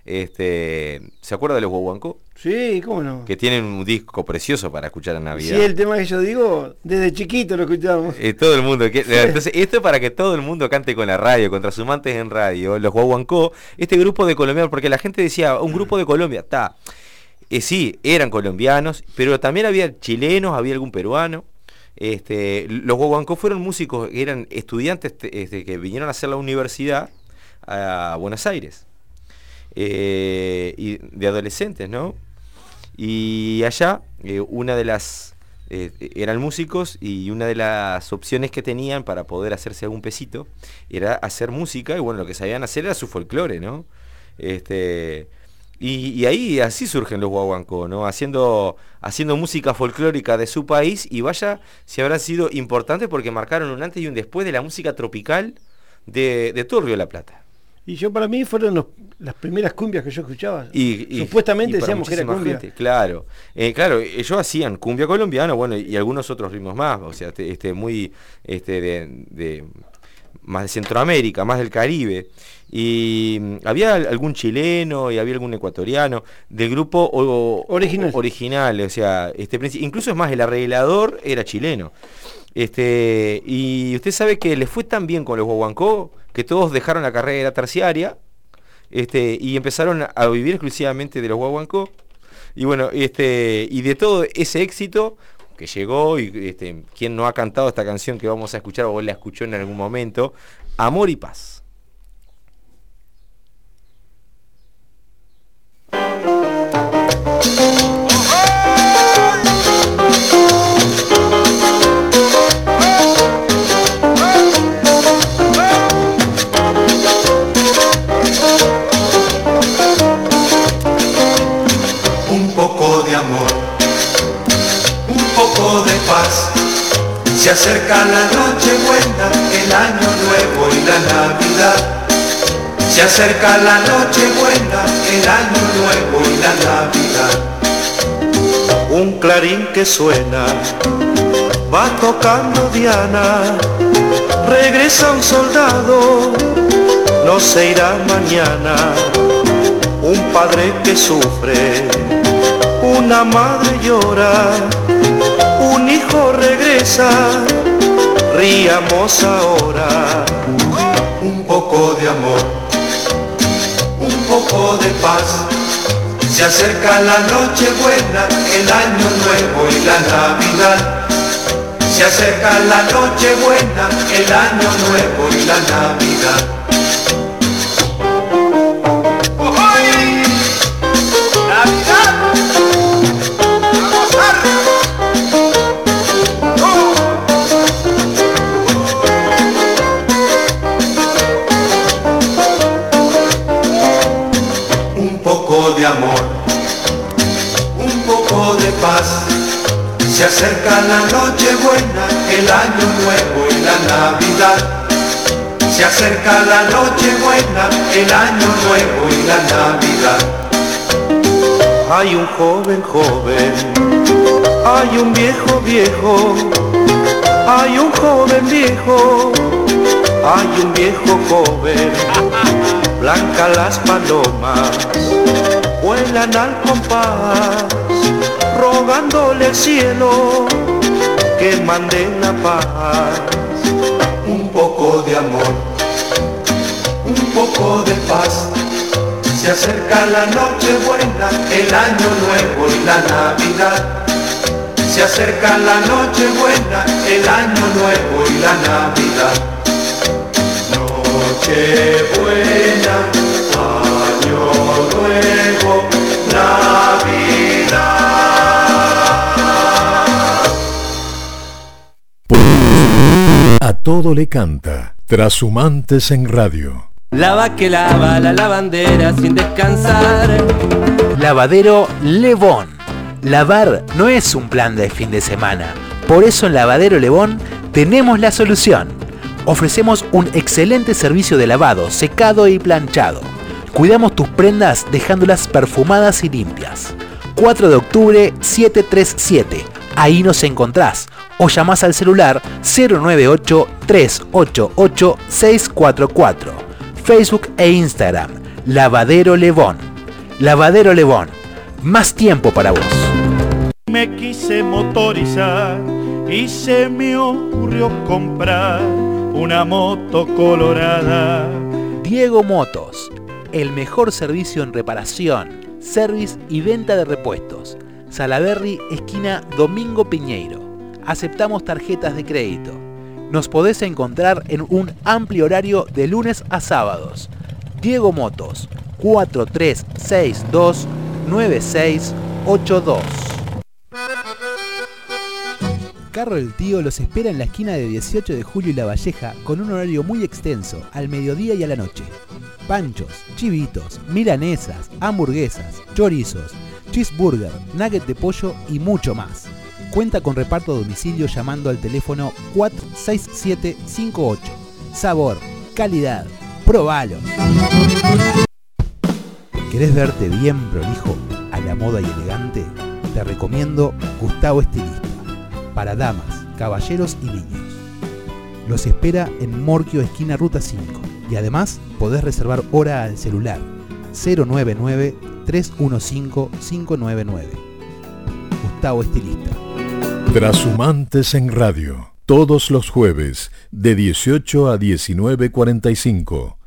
Este, ¿se acuerda de los Guaguancó? Sí, cómo no. Que tienen un disco precioso para escuchar en Navidad. Sí, el tema que yo digo, desde chiquito lo escuchamos. Eh, todo el mundo. Que, entonces, esto es para que todo el mundo cante con la radio, con Trashumantes en radio. Los Guaguancó, este grupo de colombianos, porque la gente decía, un grupo de Colombia, está. Eh, sí, eran colombianos, pero también había chilenos, había algún peruano. Este, los Guaguancó fueron músicos, eran estudiantes este, que vinieron a hacer la universidad a Buenos Aires. Eh, y de adolescentes, ¿no? Y allá eh, una de las eh, eran músicos y una de las opciones que tenían para poder hacerse algún pesito era hacer música, y bueno, lo que sabían hacer era su folclore, ¿no? Este, y, y ahí así surgen los Guaguancó, ¿no? Haciendo, haciendo música folclórica de su país, y vaya si habrán sido importantes porque marcaron un antes y un después de la música tropical de, de todo el Río de la Plata. Y yo, para mí, fueron los, las primeras cumbias que yo escuchaba. Y, y, Supuestamente y decíamos que era cumbia. Gente, claro, eh, claro, ellos hacían cumbia colombiana, bueno, y algunos otros ritmos más, o sea, este, muy este de, de más de Centroamérica, más del Caribe. Y había algún chileno y había algún ecuatoriano del grupo o, original. original, o sea, este incluso es más, el arreglador era chileno. Este, y usted sabe que les fue tan bien con los Guaguancó que todos dejaron la carrera terciaria, este, y empezaron a vivir exclusivamente de los Guaguancó. Y bueno, este, y de todo ese éxito que llegó, y este, quien no ha cantado esta canción que vamos a escuchar o la escuchó en algún momento, Amor y Paz. Se acerca la noche buena, el año nuevo y la Navidad. Se acerca la noche buena, el año nuevo y la Navidad. Un clarín que suena, va tocando Diana. Regresa un soldado, no se irá mañana. Un padre que sufre, una madre llora. Un hijo regresa, riamos ahora. Un poco de amor, un poco de paz. Se acerca la noche buena, el año nuevo y la Navidad. Se acerca la noche buena, el año nuevo y la Navidad. Se acerca la noche buena, el año nuevo y la Navidad. Se acerca la noche buena, el año nuevo y la Navidad. Hay un joven joven, hay un viejo viejo, hay un joven viejo, hay un viejo joven. Blanca las palomas vuelan al compás, rogándole al cielo que mande la paz. Un poco de amor, un poco de paz. Se acerca la noche buena, el año nuevo y la Navidad. Se acerca la noche buena, el año nuevo y la Navidad. Noche buena, año nuevo, Navidad. A todo le canta. Trashumantes en radio. Lava que lava la lavandera sin descansar. Lavadero Levón. Lavar no es un plan de fin de semana. Por eso en Lavadero Levón tenemos la solución. Ofrecemos un excelente servicio de lavado, secado y planchado. Cuidamos tus prendas dejándolas perfumadas y limpias. cuatro de octubre setecientos treinta y siete. Ahí nos encontrás. O llamás al celular cero nueve ocho, tres ocho ocho, seis cuatro cuatro. Facebook e Instagram, Lavadero Levón. Lavadero Lebón. Más tiempo para vos. Me quise motorizar y se me ocurrió comprar una moto colorada. Diego Motos, el mejor servicio en reparación, service y venta de repuestos. Salaberry, esquina Domingo Piñeiro. Aceptamos tarjetas de crédito. Nos podés encontrar en un amplio horario de lunes a sábados. Diego Motos, cuatro tres seis dos nueve seis ocho dos. Carro del Tío los espera en la esquina de dieciocho de julio y La Valleja con un horario muy extenso, al mediodía y a la noche. Panchos, chivitos, milanesas, hamburguesas, chorizos, cheeseburger, nugget de pollo y mucho más. Cuenta con reparto a domicilio llamando al teléfono cuatro seis siete cinco ocho. Sabor, calidad, probalo. ¿Querés verte bien prolijo, a la moda y elegante? Te recomiendo Gustavo Estilista. Para damas, caballeros y niños. Los espera en Morquio, esquina Ruta cinco. Y además podés reservar hora al celular cero nueve nueve tres uno cinco cinco nueve nueve. Gustavo Estilista. Trashumantes en Radio. Todos los jueves de dieciocho a diecinueve cuarenta y cinco.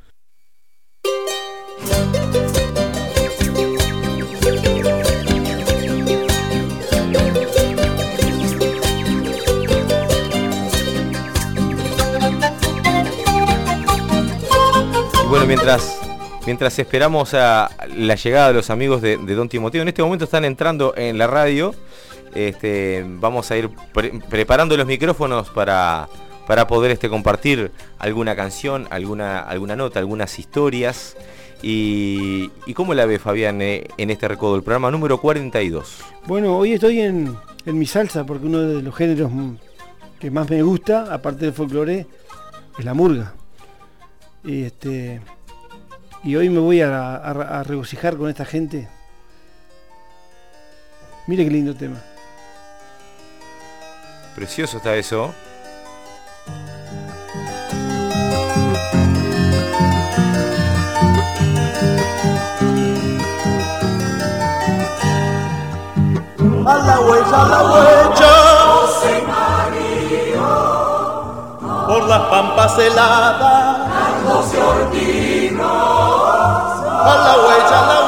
Bueno, mientras, mientras esperamos a la llegada de los amigos de, de Don Timoteo, en este momento están entrando en la radio. Este, vamos a ir pre preparando los micrófonos para, para poder este, compartir alguna canción, alguna, alguna nota, algunas historias. Y, ¿Y cómo la ve Fabián eh, en este recodo, el programa número cuarenta y dos? Bueno, hoy estoy en, en mi salsa porque uno de los géneros que más me gusta, aparte del folclore, es la murga. Y, este, y hoy me voy a, a, a regocijar con esta gente. Mire qué lindo tema. Precioso está eso. A la huella, a la huella, José María, por las pampas heladas, Doce ortinos, a la huella, a la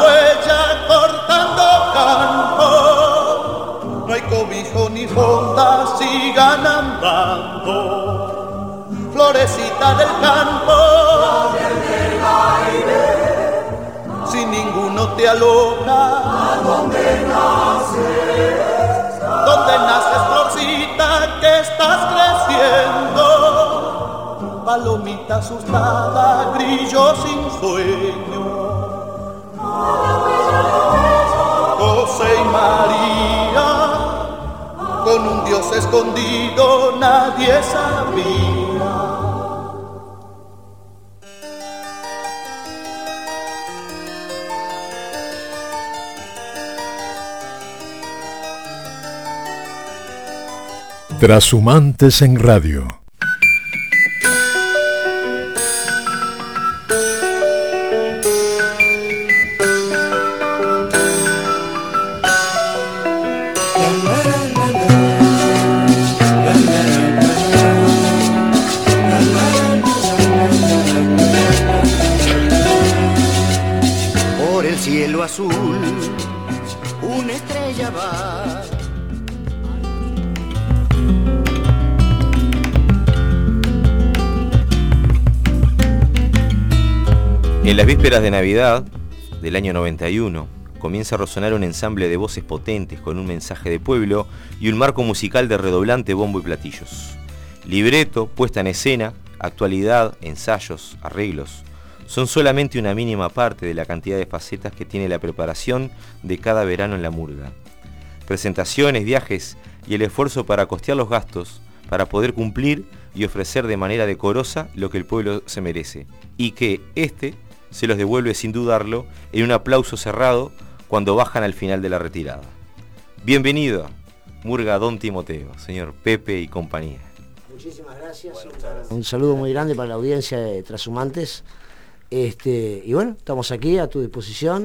huella, cortando campo. No hay cobijo ni fonda, sigan andando. Florecita del campo, del aire, si ninguno te aloja, ¿a dónde naces? donde naces, florcita, que estás creciendo. Palomita asustada, grillo sin sueño. José y María, con un Dios escondido nadie sabía. Trashumantes en Radio. Por el cielo azul, una estrella va. En las vísperas de Navidad del año noventa y uno comienza a resonar un ensamble de voces potentes con un mensaje de pueblo y un marco musical de redoblante bombo y platillos. Libreto, puesta en escena, actualidad, ensayos, arreglos, son solamente una mínima parte de la cantidad de facetas que tiene la preparación de cada verano en la murga. Presentaciones, viajes y el esfuerzo para costear los gastos para poder cumplir y ofrecer de manera decorosa lo que el pueblo se merece y que éste se los devuelve sin dudarlo en un aplauso cerrado cuando bajan al final de la retirada. Bienvenido, Murga Don Timoteo, señor Pepe y compañía. Muchísimas gracias, una, un saludo muy grande para la audiencia de Trashumantes. Este, y bueno, estamos aquí a tu disposición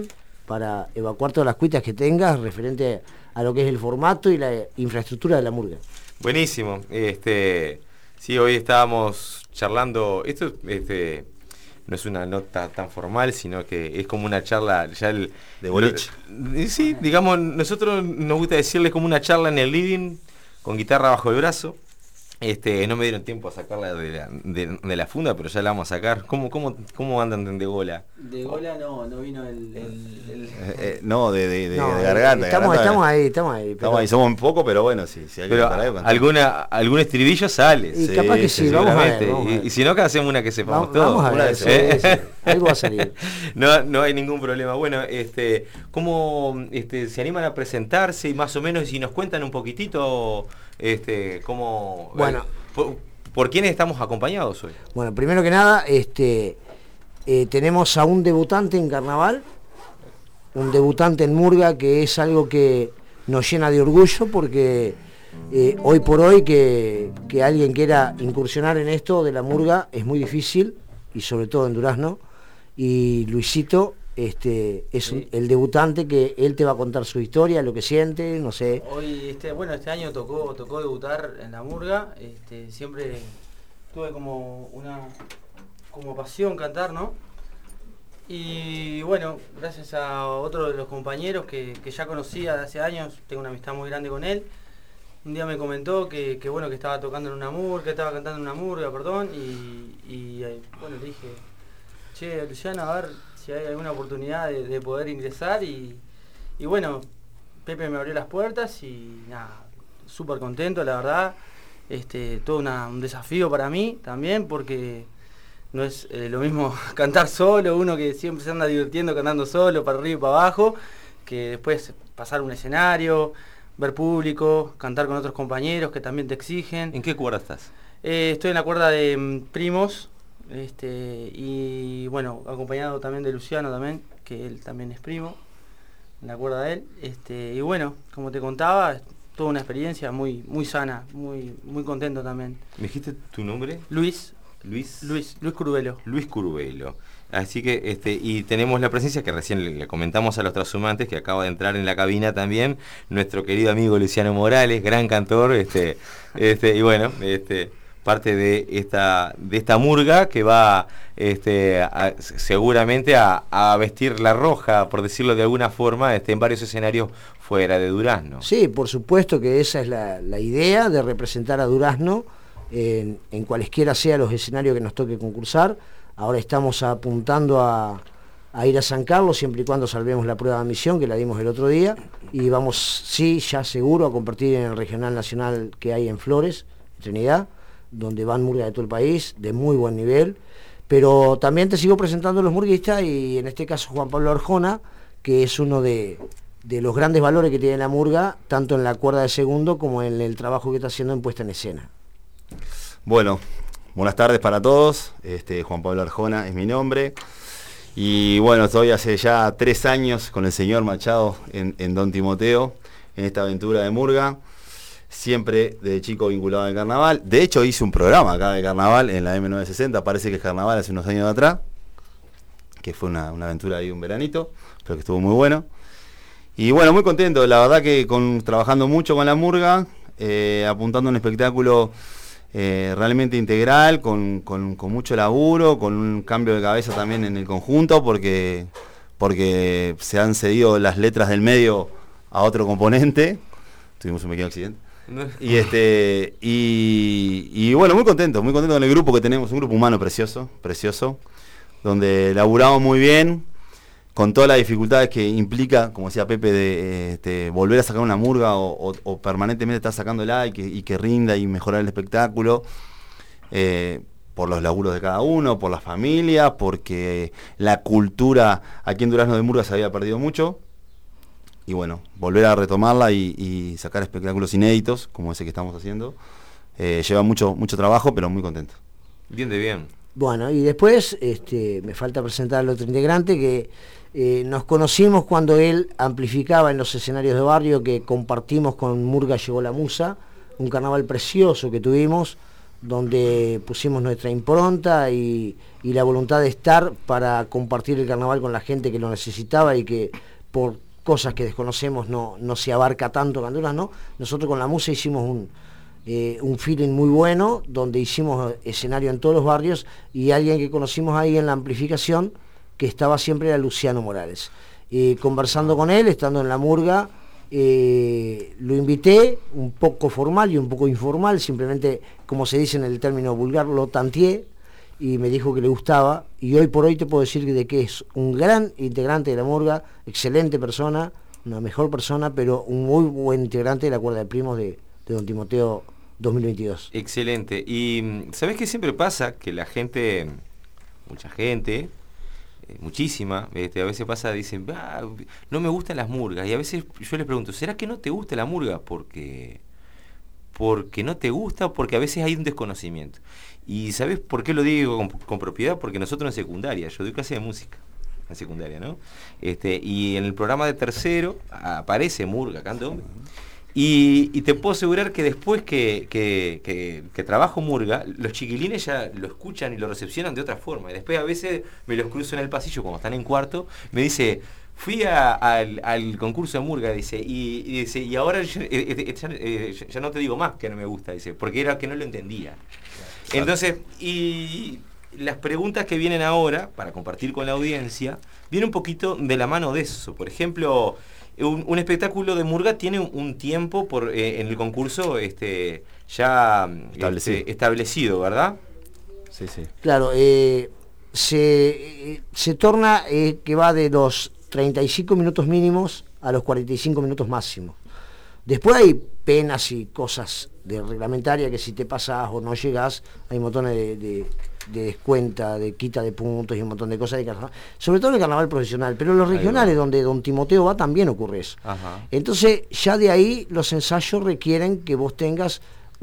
para evacuar todas las cuitas que tengas referente a lo que es el formato y la infraestructura de la murga. Buenísimo. Este, sí, hoy estábamos charlando, esto este, no es una nota tan formal, sino que es como una charla ya el, de boliche. Lo, sí, digamos, nosotros nos gusta decirle como una charla en el living, con guitarra bajo el brazo. Este, no me dieron tiempo a sacarla de la, de, de la funda, pero ya la vamos a sacar. ¿Cómo, cómo, cómo andan de gola? De gola no, no vino el... el, el... Eh, eh, no, de, de, de, no, de garganta. Estamos, garganta, estamos ahí, estamos ahí. Pero... Estamos ahí, somos un poco, pero bueno, sí, si hay que pero cantar, a, alguna, algún estribillo sale. Y sí, capaz que sí, vamos a ver, vamos a ver. Y, y si no, que hacemos una que sepamos vamos, todos. Vamos a ver, sí, ¿eh? sí, algo va a salir. no, no hay ningún problema. Bueno, este, ¿cómo este, se animan a presentarse y más o menos, si nos cuentan un poquitito, este, cómo... Bueno... Eh, por, ¿por quiénes estamos acompañados hoy? Bueno, primero que nada, este, eh, tenemos a un debutante en carnaval, un debutante en murga, que es algo que nos llena de orgullo, porque eh, hoy por hoy que, que alguien quiera incursionar en esto de la murga es muy difícil, y sobre todo en Durazno, y Luisito este, es un, el debutante, que él te va a contar su historia, lo que siente, no sé. Hoy, este, bueno, este año tocó, tocó debutar en la murga, este, siempre tuve como una como pasión cantar, ¿no? Y bueno, gracias a otro de los compañeros que, que ya conocía de hace años, tengo una amistad muy grande con él, un día me comentó que, que bueno, que estaba tocando en una murga, que estaba cantando en una murga, perdón, y, y bueno, le dije, che, Luciano, a ver si hay alguna oportunidad de, de poder ingresar, y, y bueno, Pepe me abrió las puertas y nada, súper contento, la verdad, este, todo una, un desafío para mí también, porque no es eh, lo mismo cantar solo, uno que siempre se anda divirtiendo cantando solo, para arriba y para abajo, que después pasar un escenario, ver público, cantar con otros compañeros que también te exigen. ¿En qué cuerda estás? Eh, estoy en la cuerda de mm, Primos, este, y bueno, acompañado también de Luciano también, que él también es primo, en la cuerda de él, este, y bueno, como te contaba, toda una experiencia muy, muy sana, muy, muy contento también. ¿Me dijiste tu nombre? Luis. Luis. Luis, Luis Curvelo. Luis Curvelo. Así que, este, y tenemos la presencia que recién le, le comentamos a los trashumantes, que acaba de entrar en la cabina también, nuestro querido amigo Luciano Morales, gran cantor, este, este, y bueno, este, parte de esta, de esta murga que va este, a, seguramente a, a vestir la roja, por decirlo de alguna forma, este, en varios escenarios fuera de Durazno. Sí, por supuesto que esa es la, la idea, de representar a Durazno en, en cualesquiera sea los escenarios que nos toque concursar. Ahora estamos apuntando a, a ir a San Carlos, siempre y cuando salvemos la prueba de admisión, que la dimos el otro día, y vamos, sí, ya seguro a competir en el regional nacional que hay en Flores, Trinidad, donde van murgas de todo el país, de muy buen nivel, pero también te sigo presentando a los murguistas, y en este caso Juan Pablo Arjona, que es uno de, de los grandes valores que tiene la murga, tanto en la cuerda de segundo como en el trabajo que está haciendo en puesta en escena. Bueno, buenas tardes para todos, este, Juan Pablo Arjona es mi nombre, y bueno, estoy hace ya tres años con el señor Machado en, en Don Timoteo, en esta aventura de murga, siempre de chico vinculado al carnaval. De hecho hice un programa acá de carnaval en la eme novecientos sesenta, parece que es carnaval, hace unos años atrás, que fue una, una aventura ahí un veranito, pero que estuvo muy bueno. Y bueno, muy contento, la verdad que con, trabajando mucho con la murga, eh, apuntando a un espectáculo eh, realmente integral, con, con, con mucho laburo, con un cambio de cabeza también en el conjunto, porque, porque se han cedido las letras del medio a otro componente. Tuvimos un pequeño accidente. Y este y, y bueno, muy contento, muy contento con el grupo que tenemos, un grupo humano precioso, precioso, donde laburamos muy bien, con todas las dificultades que implica, como decía Pepe, de este, volver a sacar una murga o, o, o permanentemente estar sacándola y que, y que rinda y mejorar el espectáculo, eh, por los laburos de cada uno, por las familias, porque la cultura aquí en Durazno de murga se había perdido mucho. Y bueno, volver a retomarla y, y sacar espectáculos inéditos, como ese que estamos haciendo, eh, lleva mucho mucho trabajo, pero muy contento. Bien de bien. Bueno, y después este, me falta presentar al otro integrante, que eh, nos conocimos cuando él amplificaba en los escenarios de barrio, que compartimos con Murga Llegó la Musa, un carnaval precioso que tuvimos, donde pusimos nuestra impronta y, y la voluntad de estar para compartir el carnaval con la gente que lo necesitaba y que por cosas que desconocemos no, no se abarca tanto Gandulas, ¿no? Nosotros con la Musa hicimos un, eh, un feeling muy bueno, donde hicimos escenario en todos los barrios, y alguien que conocimos ahí en la amplificación, que estaba siempre, era Luciano Morales. Eh, conversando con él, estando en la murga, eh, lo invité, un poco formal y un poco informal, simplemente, como se dice en el término vulgar, lo tanteé, y me dijo que le gustaba, y hoy por hoy te puedo decir de que es un gran integrante de la murga, excelente persona, una mejor persona, pero un muy buen integrante de la cuerda de primos de, de Don Timoteo dos mil veintidós. Excelente. Y ¿sabés qué siempre pasa? Que la gente, mucha gente, eh, muchísima, este, a veces pasa, dicen, ah, no me gustan las murgas, y a veces yo les pregunto, ¿será que no te gusta la murga? Porque, porque no te gusta, porque a veces hay un desconocimiento. ¿Y sabes por qué lo digo con, con propiedad? Porque nosotros en secundaria, yo doy clase de música en secundaria, ¿no? Este, y en el programa de tercero aparece murga, canto. Y, y te puedo asegurar que después que, que, que, que trabajo murga, los chiquilines ya lo escuchan y lo recepcionan de otra forma. Y después a veces me los cruzo en el pasillo cuando están en cuarto, me dice, fui a, al, al concurso de murga, dice, y, y dice, y ahora yo, eh, eh, ya, eh, ya no te digo más que no me gusta, dice, porque era que no lo entendía. Entonces, y las preguntas que vienen ahora, para compartir con la audiencia, vienen un poquito de la mano de eso. Por ejemplo, un, un espectáculo de murga tiene un, un tiempo por eh, en el concurso este ya establecido, este, establecido, ¿verdad? Sí, sí. Claro, eh, se, se torna eh, que va de los treinta y cinco minutos mínimos a los cuarenta y cinco minutos máximos. Después hay penas y cosas de reglamentaria que si te pasas o no llegas, hay montones de, de, de descuenta, de quita de puntos y un montón de cosas de carnaval, sobre todo en el carnaval profesional, pero en los regionales donde Don Timoteo va también ocurre eso. Ajá. Entonces ya de ahí los ensayos requieren que vos tengas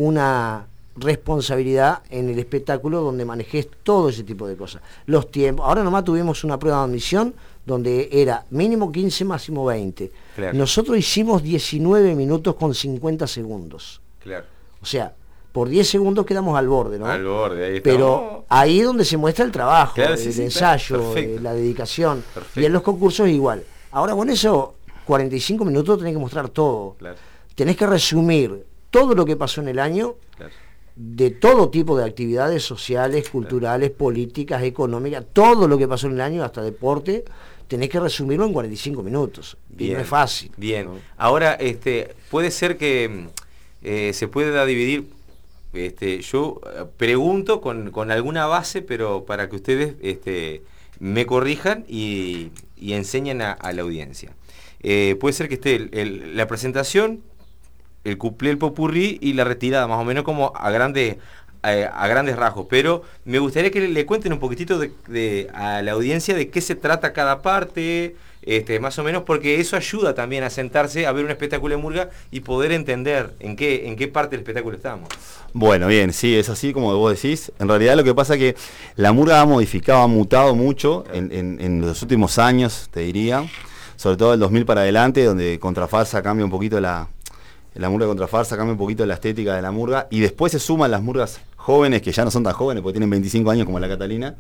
una responsabilidad en el espectáculo donde manejes todo ese tipo de cosas. Los tiempos, ahora nomás tuvimos una prueba de admisión donde era mínimo quince, máximo veinte. Claro. Nosotros hicimos diecinueve minutos con cincuenta segundos. Claro. O sea, por diez segundos quedamos al borde, ¿no? Al borde, ahí Pero estamos. Ahí es donde se muestra el trabajo, Claro, el, sí, sí, ensayo, claro. eh, la dedicación. Perfecto. Y en los concursos es igual. Ahora con eso, cuarenta y cinco minutos tenés que mostrar todo. Claro. Tenés que resumir todo lo que pasó en el año, Claro. de todo tipo de actividades sociales, culturales, claro, políticas, económicas, todo lo que pasó en el año, hasta deporte, tenés que resumirlo en cuarenta y cinco minutos. Bien, y no es fácil. Bien. Ahora, este, puede ser que eh, se pueda dividir, este, yo pregunto con, con alguna base, pero para que ustedes este, me corrijan y, y enseñen a, a la audiencia. Eh, puede ser que esté el, el, la presentación, el cuplé, el popurrí y la retirada, más o menos como a grandes a, a grandes rasgos, pero me gustaría que le, le cuenten un poquitito de, de, a la audiencia de qué se trata cada parte, este, más o menos, porque eso ayuda también a sentarse a ver un espectáculo de murga y poder entender en qué, en qué parte del espectáculo estamos. Bueno, bien, sí, es así como vos decís. En realidad lo que pasa es que la murga ha modificado, ha mutado mucho en, en, en los últimos años, te diría, sobre todo del dos mil para adelante, donde Contrafarsa cambia un poquito la... La murga contra farsa cambia un poquito la estética de la murga y después se suman las murgas jóvenes, que ya no son tan jóvenes porque tienen veinticinco años como la Catalina,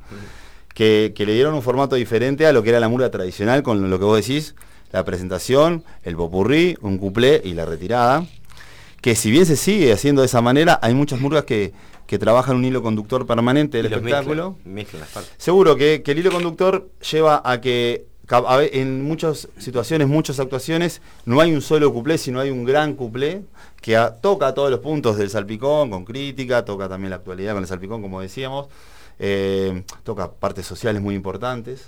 que, que le dieron un formato diferente a lo que era la murga tradicional, con lo que vos decís, la presentación, el popurrí, un cuplé y la retirada, que si bien se sigue haciendo de esa manera, hay muchas murgas que, que trabajan un hilo conductor permanente del espectáculo. Mezclan, mezclan las partes. Seguro que, que el hilo conductor lleva a que en muchas situaciones, muchas actuaciones, no hay un solo cuplé, sino hay un gran cuplé que a, toca todos los puntos del salpicón, con crítica, toca también la actualidad con el salpicón, como decíamos, eh, toca partes sociales muy importantes,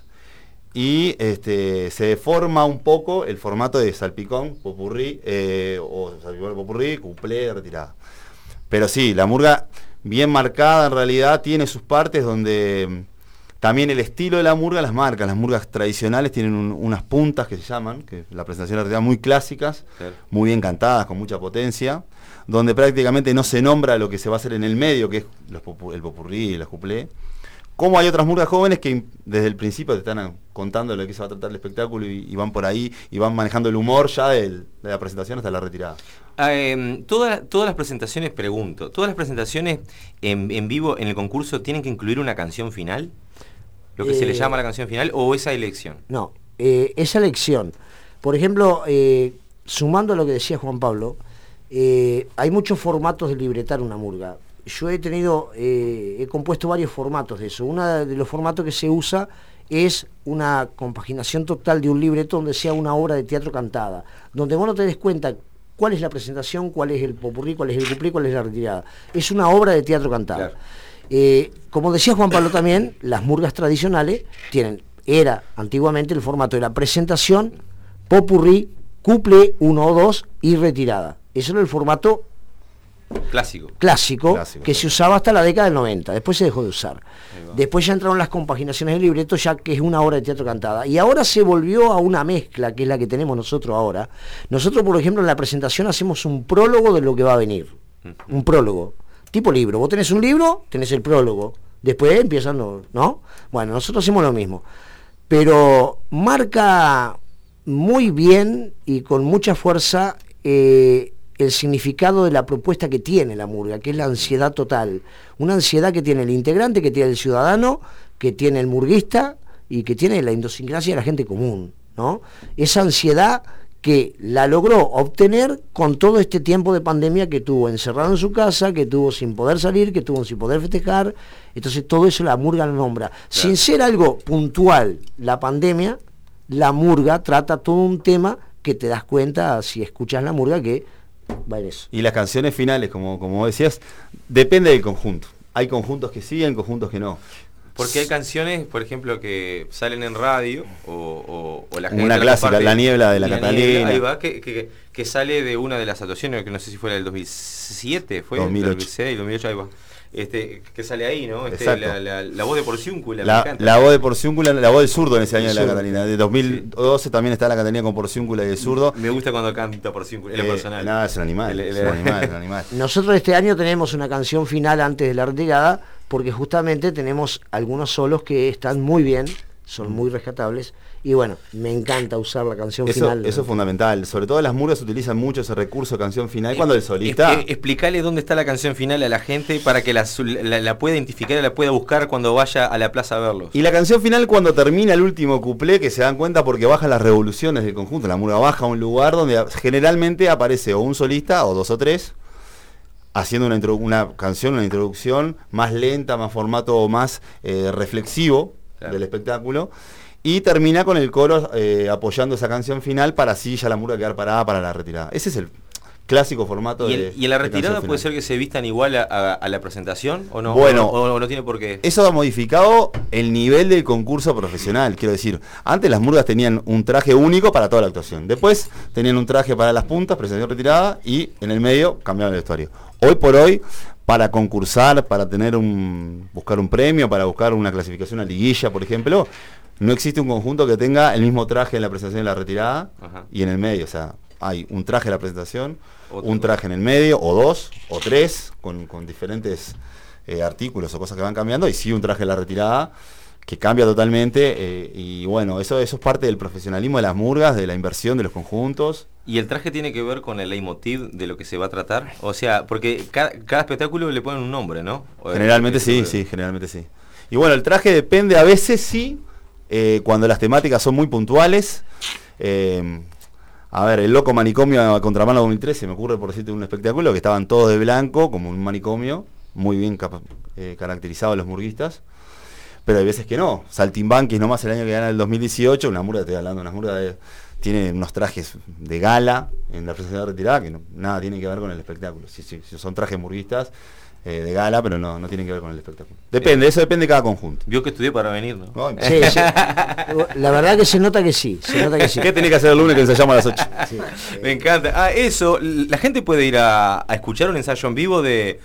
y este, se deforma un poco el formato de salpicón, popurrí, eh, o salpicón, popurrí, cuplé, retirada. Pero sí, la murga bien marcada en realidad tiene sus partes donde... También el estilo de la murga las marca. Las murgas tradicionales tienen un, unas puntas que se llaman, que la presentación de la muy clásicas, sí, muy bien cantadas, con mucha potencia, donde prácticamente no se nombra lo que se va a hacer en el medio, que es los popu, el popurrí y la cuplé. Como hay otras murgas jóvenes que desde el principio te están contando lo que se va a tratar el espectáculo y, y van por ahí y van manejando el humor ya del, de la presentación hasta la retirada. Eh, toda, todas las presentaciones, pregunto, ¿todas las presentaciones en, en vivo en el concurso tienen que incluir una canción final? ¿Lo que eh, se le llama la canción final o esa elección? No, eh, esa elección. Por ejemplo, eh, sumando a lo que decía Juan Pablo, eh, hay muchos formatos de libretar una murga. Yo he tenido, eh, he compuesto varios formatos de eso. Uno de los formatos que se usa es una compaginación total de un libreto donde sea una obra de teatro cantada, donde vos no te des cuenta cuál es la presentación, cuál es el popurrí, cuál es el cuplé, cuál es la retirada. Es una obra de teatro cantada. Claro. Eh, como decía Juan Pablo también, las murgas tradicionales tienen, era antiguamente el formato de la presentación, popurrí, cuplé uno o dos y retirada. Eso era el formato clásico, clásico, clásico que sí. se usaba hasta la década del noventa, después se dejó de usar. Después ya entraron las compaginaciones del libreto, ya que es una obra de teatro cantada. Y ahora se volvió a una mezcla, que es la que tenemos nosotros ahora. Nosotros, por ejemplo, en la presentación hacemos un prólogo de lo que va a venir. Uh-huh. Un prólogo, tipo libro. Vos tenés un libro, tenés el prólogo. Después empiezan, ¿no? Bueno, nosotros hacemos lo mismo. Pero marca muy bien y con mucha fuerza eh, el significado de la propuesta que tiene la murga, que es la ansiedad total. Una ansiedad que tiene el integrante, que tiene el ciudadano, que tiene el murguista y que tiene la idiosincrasia de la gente común, ¿no? Esa ansiedad que la logró obtener con todo este tiempo de pandemia que tuvo encerrado en su casa, que tuvo sin poder salir, que tuvo sin poder festejar. Entonces todo eso la murga lo nombra. Claro. Sin ser algo puntual, la pandemia, la murga trata todo un tema que te das cuenta si escuchas la murga que va en eso. Y las canciones finales, como, como decías, depende del conjunto. Hay conjuntos que sí, hay conjuntos que no. Porque hay canciones, por ejemplo, que salen en radio o, o, o la gente una clásica, comparte, La Niebla de la, la Catalina. Niebla, ahí va, que, que, que sale de una de las actuaciones, que no sé si fue la del dos mil siete, fue dos mil ocho. dos mil seis, dos mil ocho, ahí va. Este, que sale ahí, ¿no? Este, la, la, la voz de Porciúncula, la, me encanta. La voz de Porciúncula, la voz del zurdo en ese año el de la zurdo. Catalina. De dos mil doce sí. También está la Catalina con Porciúncula y el zurdo. Me gusta cuando canta Porciúncula, es eh, personal. Nada, es un animal, el, el, es un animal, es un animal. Nosotros este año tenemos una canción final antes de la retirada, porque justamente tenemos algunos solos que están muy bien, son muy rescatables, y bueno, me encanta usar la canción eso, final. Eso es fundamental, sobre todo las murgas utilizan mucho ese recurso de canción final, eh, cuando el solista... Eh, eh, explicarle dónde está la canción final a la gente para que la, la, la pueda identificar y la pueda buscar cuando vaya a la plaza a verlos. Y la canción final cuando termina el último cuplé, que se dan cuenta porque bajan las revoluciones del conjunto, la murga baja a un lugar donde generalmente aparece o un solista o dos o tres, haciendo una, una canción, una introducción más lenta, más formato más eh, reflexivo, claro, del espectáculo, y termina con el coro eh, apoyando esa canción final para así ya la murga quedar parada para la retirada. Ese es el clásico formato ¿Y, el, de ¿Y en la de retirada puede ser que se vistan igual a, a, a la presentación o no? Bueno, o, o, o no tiene por qué. Eso ha modificado el nivel del concurso profesional, quiero decir. Antes las murgas tenían un traje único para toda la actuación. Después tenían un traje para las puntas, presentación retirada, y en el medio cambiaban el vestuario. Hoy por hoy, para concursar, para tener un buscar un premio, para buscar una clasificación a liguilla, por ejemplo, no existe un conjunto que tenga el mismo traje en la presentación y la retirada. Ajá. Y en el medio, o sea, hay un traje en la presentación, Otro un traje en el medio, o dos, o tres, con, con diferentes eh, artículos o cosas que van cambiando, y sí un traje en la retirada, que cambia totalmente, eh, y bueno, eso, eso es parte del profesionalismo de las murgas, de la inversión de los conjuntos. ¿Y el traje tiene que ver con el leitmotiv de lo que se va a tratar? O sea, porque cada, cada espectáculo le ponen un nombre, ¿no? Generalmente sí, sí, generalmente sí. Y bueno, el traje depende, a veces sí, eh, cuando las temáticas son muy puntuales. Eh, a ver, el loco manicomio a Contramano dos mil trece, me ocurre por decirte un espectáculo, que estaban todos de blanco, como un manicomio, muy bien eh, caracterizados los murguistas. Pero hay veces que no. Saltimbanquis nomás el año que gana el dos mil dieciocho, una murga, estoy hablando, una murga de, tiene unos trajes de gala en la presentación de retirada que no, nada tiene que ver con el espectáculo. Sí, sí, son trajes murguistas eh, de gala, pero no, no tienen que ver con el espectáculo. Depende, eso depende de cada conjunto. Vio que estudié para venir, ¿no? no sí, sí. La verdad que se nota que sí, se nota que sí. ¿Qué tenés que hacer el lunes que ensayamos a las ocho? Sí, eh. Me encanta. Ah, eso, la gente puede ir a, a escuchar un ensayo en vivo de...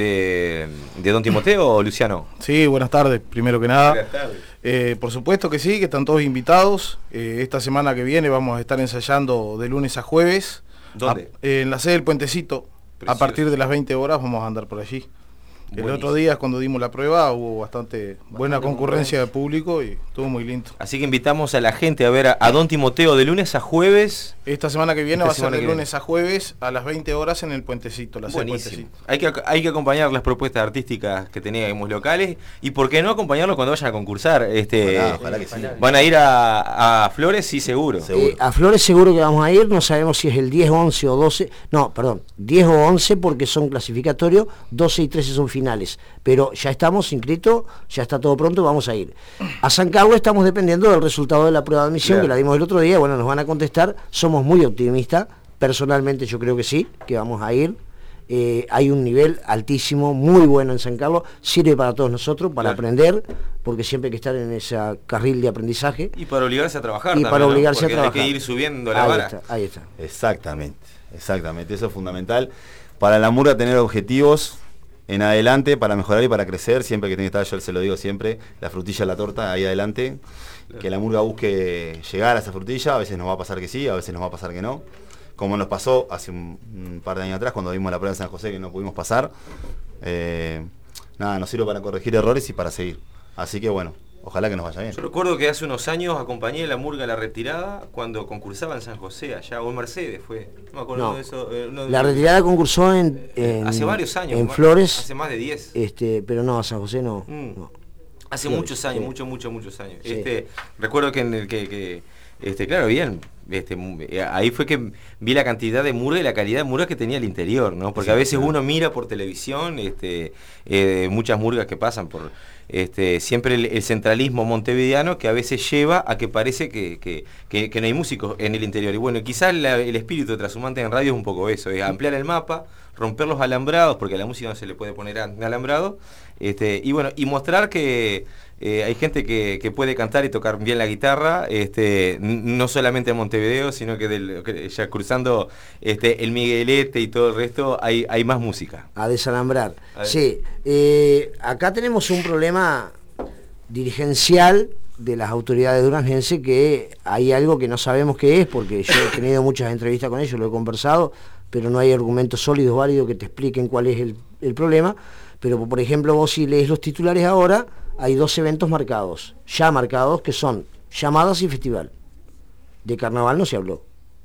De, de Don Timoteo o Luciano. Sí, buenas tardes, primero que nada. Buenas tardes. Eh, por supuesto que sí, que están todos invitados. Eh, esta semana que viene vamos a estar ensayando de lunes a jueves. ¿Dónde? A, eh, en la sede del Puentecito. Precioso. A partir de las veinte horas vamos a andar por allí. El Buenísimo. otro día cuando dimos la prueba hubo bastante buena concurrencia de público y estuvo muy lindo. Así que invitamos a la gente a ver a, a Don Timoteo de lunes a jueves. Esta semana que viene Esta va a ser semana de que lunes a jueves a las veinte horas en el Puentecito. La sede Buenísimo. Puentecito. Hay que, hay que acompañar las propuestas artísticas que teníamos locales y por qué no acompañarlos cuando vayan a concursar. Este, Ojalá, ojalá que sí. Van a ir a, a Flores, sí, seguro. Eh, a Flores seguro que vamos a ir, no sabemos si es el diez, once o doce, no, perdón, diez o once porque son clasificatorios, doce y trece son finales, pero ya estamos inscritos, ya está todo pronto, vamos a ir. A San Carlos estamos dependiendo del resultado de la prueba de admisión, Claro. que la dimos el otro día, bueno, nos van a contestar, somos muy optimistas, personalmente yo creo que sí, que vamos a ir. Eh, hay un nivel altísimo, muy bueno en San Carlos, sirve para todos nosotros, para Claro. aprender, porque siempre hay que estar en ese carril de aprendizaje. Y para obligarse a trabajar Y también, para ¿no? obligarse Porque a trabajar. hay que ir subiendo la Ahí vara. está, ahí está. Exactamente, exactamente, eso es fundamental. Para la murga tener objetivos en adelante para mejorar y para crecer, siempre que tiene que estar, yo se lo digo siempre, la frutilla en la torta, ahí adelante, que la murga busque llegar a esa frutilla, a veces nos va a pasar que sí, a veces nos va a pasar que no, como nos pasó hace un, un par de años atrás cuando vimos la prueba en San José que no pudimos pasar. Eh, nada, nos sirve para corregir errores y para seguir, así que bueno, ojalá que nos vaya bien. Yo recuerdo que hace unos años acompañé a la murga a la retirada cuando concursaba en San José, allá, o en Mercedes fue. No me acuerdo No. de eso. eh, uno de- La retirada concursó en, en- Hace varios años, en más- Flores, hace más de diez. este, pero no, San José no. Mm. no. Hace Flores, muchos años, sí. muchos, muchos, muchos años. Sí. Este, recuerdo que en el que, que este, claro, bien, este, mu- eh, ahí fue que vi la cantidad de murga y la calidad de murga que tenía el interior, ¿no? Porque a veces uno mira por televisión, este, eh, muchas murgas que pasan por, este, siempre el, el centralismo montevideano que a veces lleva a que parece que, que, que- que no hay músicos en el interior. Y bueno, quizás la- el espíritu de Trashumante en radio es un poco eso, es ampliar el mapa, romper los alambrados, porque a la música no se le puede poner a- alambrado, este, y bueno, y mostrar que eh, hay gente que, que puede cantar y tocar bien la guitarra, este, n- no solamente en Montevideo, sino que, del, que ya cruzando este, el Miguelete y todo el resto, hay, hay más música. A desalambrar. A ver. Sí, eh, acá tenemos un problema dirigencial de las autoridades durangenses, que hay algo que no sabemos qué es, porque yo he tenido muchas entrevistas con ellos, lo he conversado, pero no hay argumentos sólidos, válidos que te expliquen cuál es el, el problema. Pero por ejemplo, vos si lees los titulares ahora, hay dos eventos marcados, ya marcados, que son llamadas y festival. De carnaval no se habló.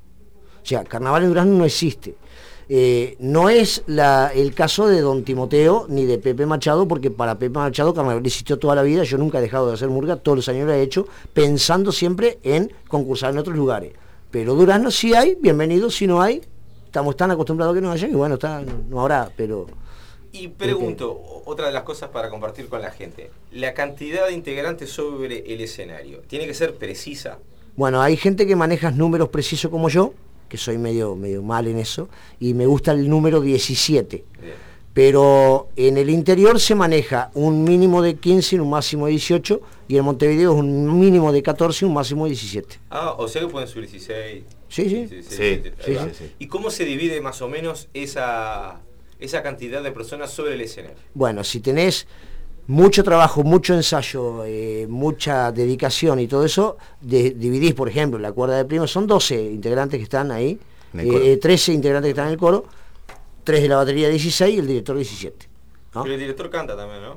O sea, carnaval en Durazno no existe. Eh, no es la, el caso de Don Timoteo ni de Pepe Machado, porque para Pepe Machado carnaval existió toda la vida. Yo nunca he dejado de hacer murga, todos los años lo he hecho, pensando siempre en concursar en otros lugares. Pero Durazno sí hay, bienvenido. Si no hay, estamos tan acostumbrados que no haya, y bueno, está, no habrá, pero... Y pregunto, otra de las cosas para compartir con la gente, la cantidad de integrantes sobre el escenario, ¿tiene que ser precisa? Bueno, hay gente que maneja números precisos como yo, que soy medio, medio mal en eso, y me gusta el número diecisiete. Bien. Pero en el interior se maneja un mínimo de quince y un máximo de dieciocho, y en Montevideo es un mínimo de catorce y un máximo de diecisiete. Ah, o sea que pueden subir dieciséis. Sí, sí. dieciséis, Sí, diecisiete, sí, ahí va. sí, sí. ¿Y cómo se divide más o menos esa, esa cantidad de personas sobre el escenario? Bueno, si tenés mucho trabajo, mucho ensayo, eh, mucha dedicación y todo eso, de- dividís, por ejemplo, la cuerda de primo, son doce integrantes que están ahí, En el coro. eh, trece integrantes que están en el coro, tres de la batería dieciséis y el director diecisiete. ¿no? Pero el director canta también, ¿no?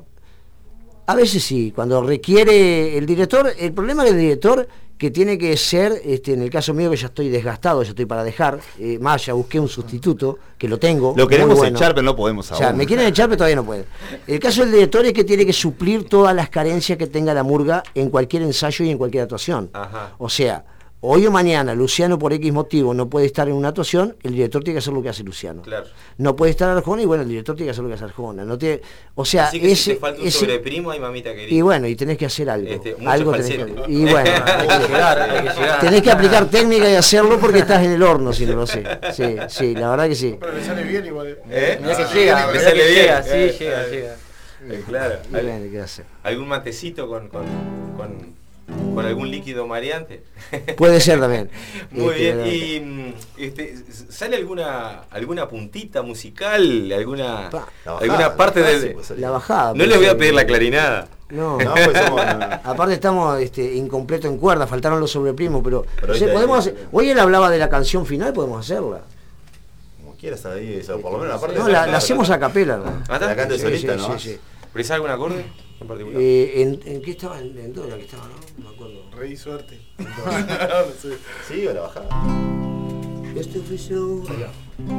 A veces sí, cuando requiere el director, el problema del director que tiene que ser, este, en el caso mío que ya estoy desgastado, ya estoy para dejar, eh, más ya busqué un sustituto, que lo tengo. Lo queremos muy bueno. echar, pero no podemos O sea, aún. me quieren echar, pero todavía no pueden. El caso del director es que tiene que suplir todas las carencias que tenga la murga en cualquier ensayo y en cualquier actuación. Ajá. O sea, hoy o mañana Luciano por X motivo no puede estar en una actuación, el director tiene que hacer lo que hace Luciano. Claro. No puede estar Arjona y bueno, el director tiene que hacer lo que hace Arjona. No tiene, o sea, Así que ese, si te falta un ese- sobreprimo, ay mamita querida. y bueno, y tenés que hacer algo. Este, mucho algo tenés que, falsete. y bueno, Hay que llegar, hay que llegar. tenés que aplicar técnica y hacerlo porque estás en el horno, si no lo sé. Sí, sí, la verdad que sí. Pero le sale bien igual. ¿Eh? Mirá que Ah, llega, me mirá sale que bien. llega, sí, Eh, llega, eh, llega. eh, claro. Y ¿Al- bueno, ¿qué hacer? ¿Algún matecito con, con, con, con algún líquido mareante? Puede ser también. Muy Este, bien. verdad. Y mm, este, ¿sale alguna alguna puntita musical? ¿Alguna, Pa. La alguna bajada, parte la de...? base, pues, La bajada. No puede les voy a ser. pedir la clarinada. No. No, pues somos- no, no. Aparte estamos este, incompleto en cuerda, faltaron los sobreprimos, pero, Pero no sé, ahorita- podemos hacer, hoy él hablaba de la canción final, podemos hacerla. quieras ahí, eso, por lo menos la parte. No, la, la hacemos a capela, ¿no? ¿Ah, La cante Sí, solista, sí, ¿no? sí, sí. ¿Pero algún acorde en particular? Eh, ¿en, ¿En qué estaba? ¿En, en dónde que estaba, no? No me acuerdo. Rey suerte. Sí, o la bajada. Este oficio... Allá.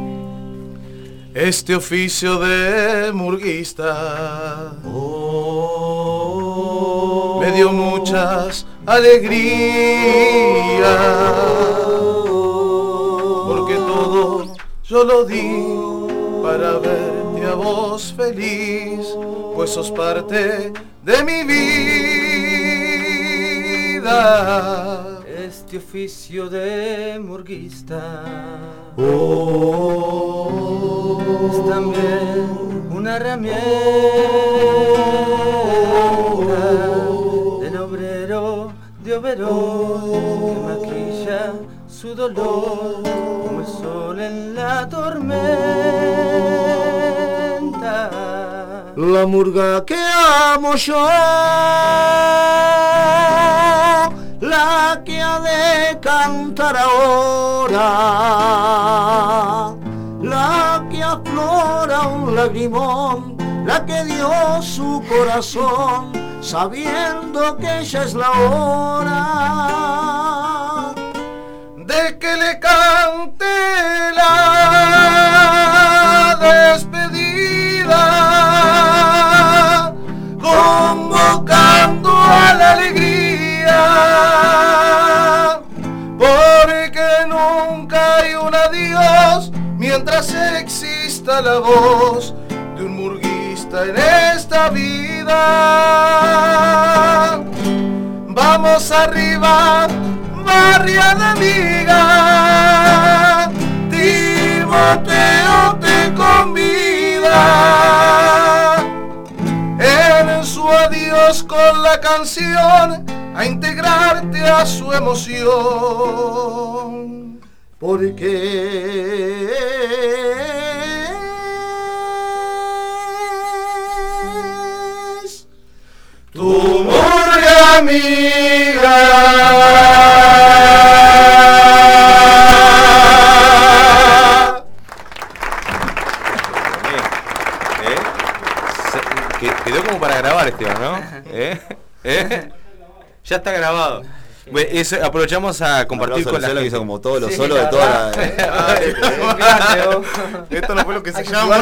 Este oficio de murguista me dio muchas alegrías, porque todo yo lo di para verte a vos feliz, pues sos parte de mi vida. Este oficio de murguista es también una herramienta del obrero de Oberón que maquilla su dolor como el sol en la tormenta. La murga que amo yo, la que ha de cantar ahora, la que aflora un lagrimón, la que dio su corazón, sabiendo que ella es la hora de que le cante la despedida, convocando a la alegría, porque nunca hay un adiós mientras exista la voz de un murguista en esta vida. Vamos arriba, barriada amiga, Timoteo te convida en su adiós con la canción a integrarte a su emoción. Porque es tu murga amiga. Quedó como para grabar, Esteban, ¿no? ¿Eh? ¿Eh? Ya está grabado. Bueno, eso, aprovechamos a compartir con la gente. Que hizo como todos los sí, solos de toda la... Esto no fue lo que se llama.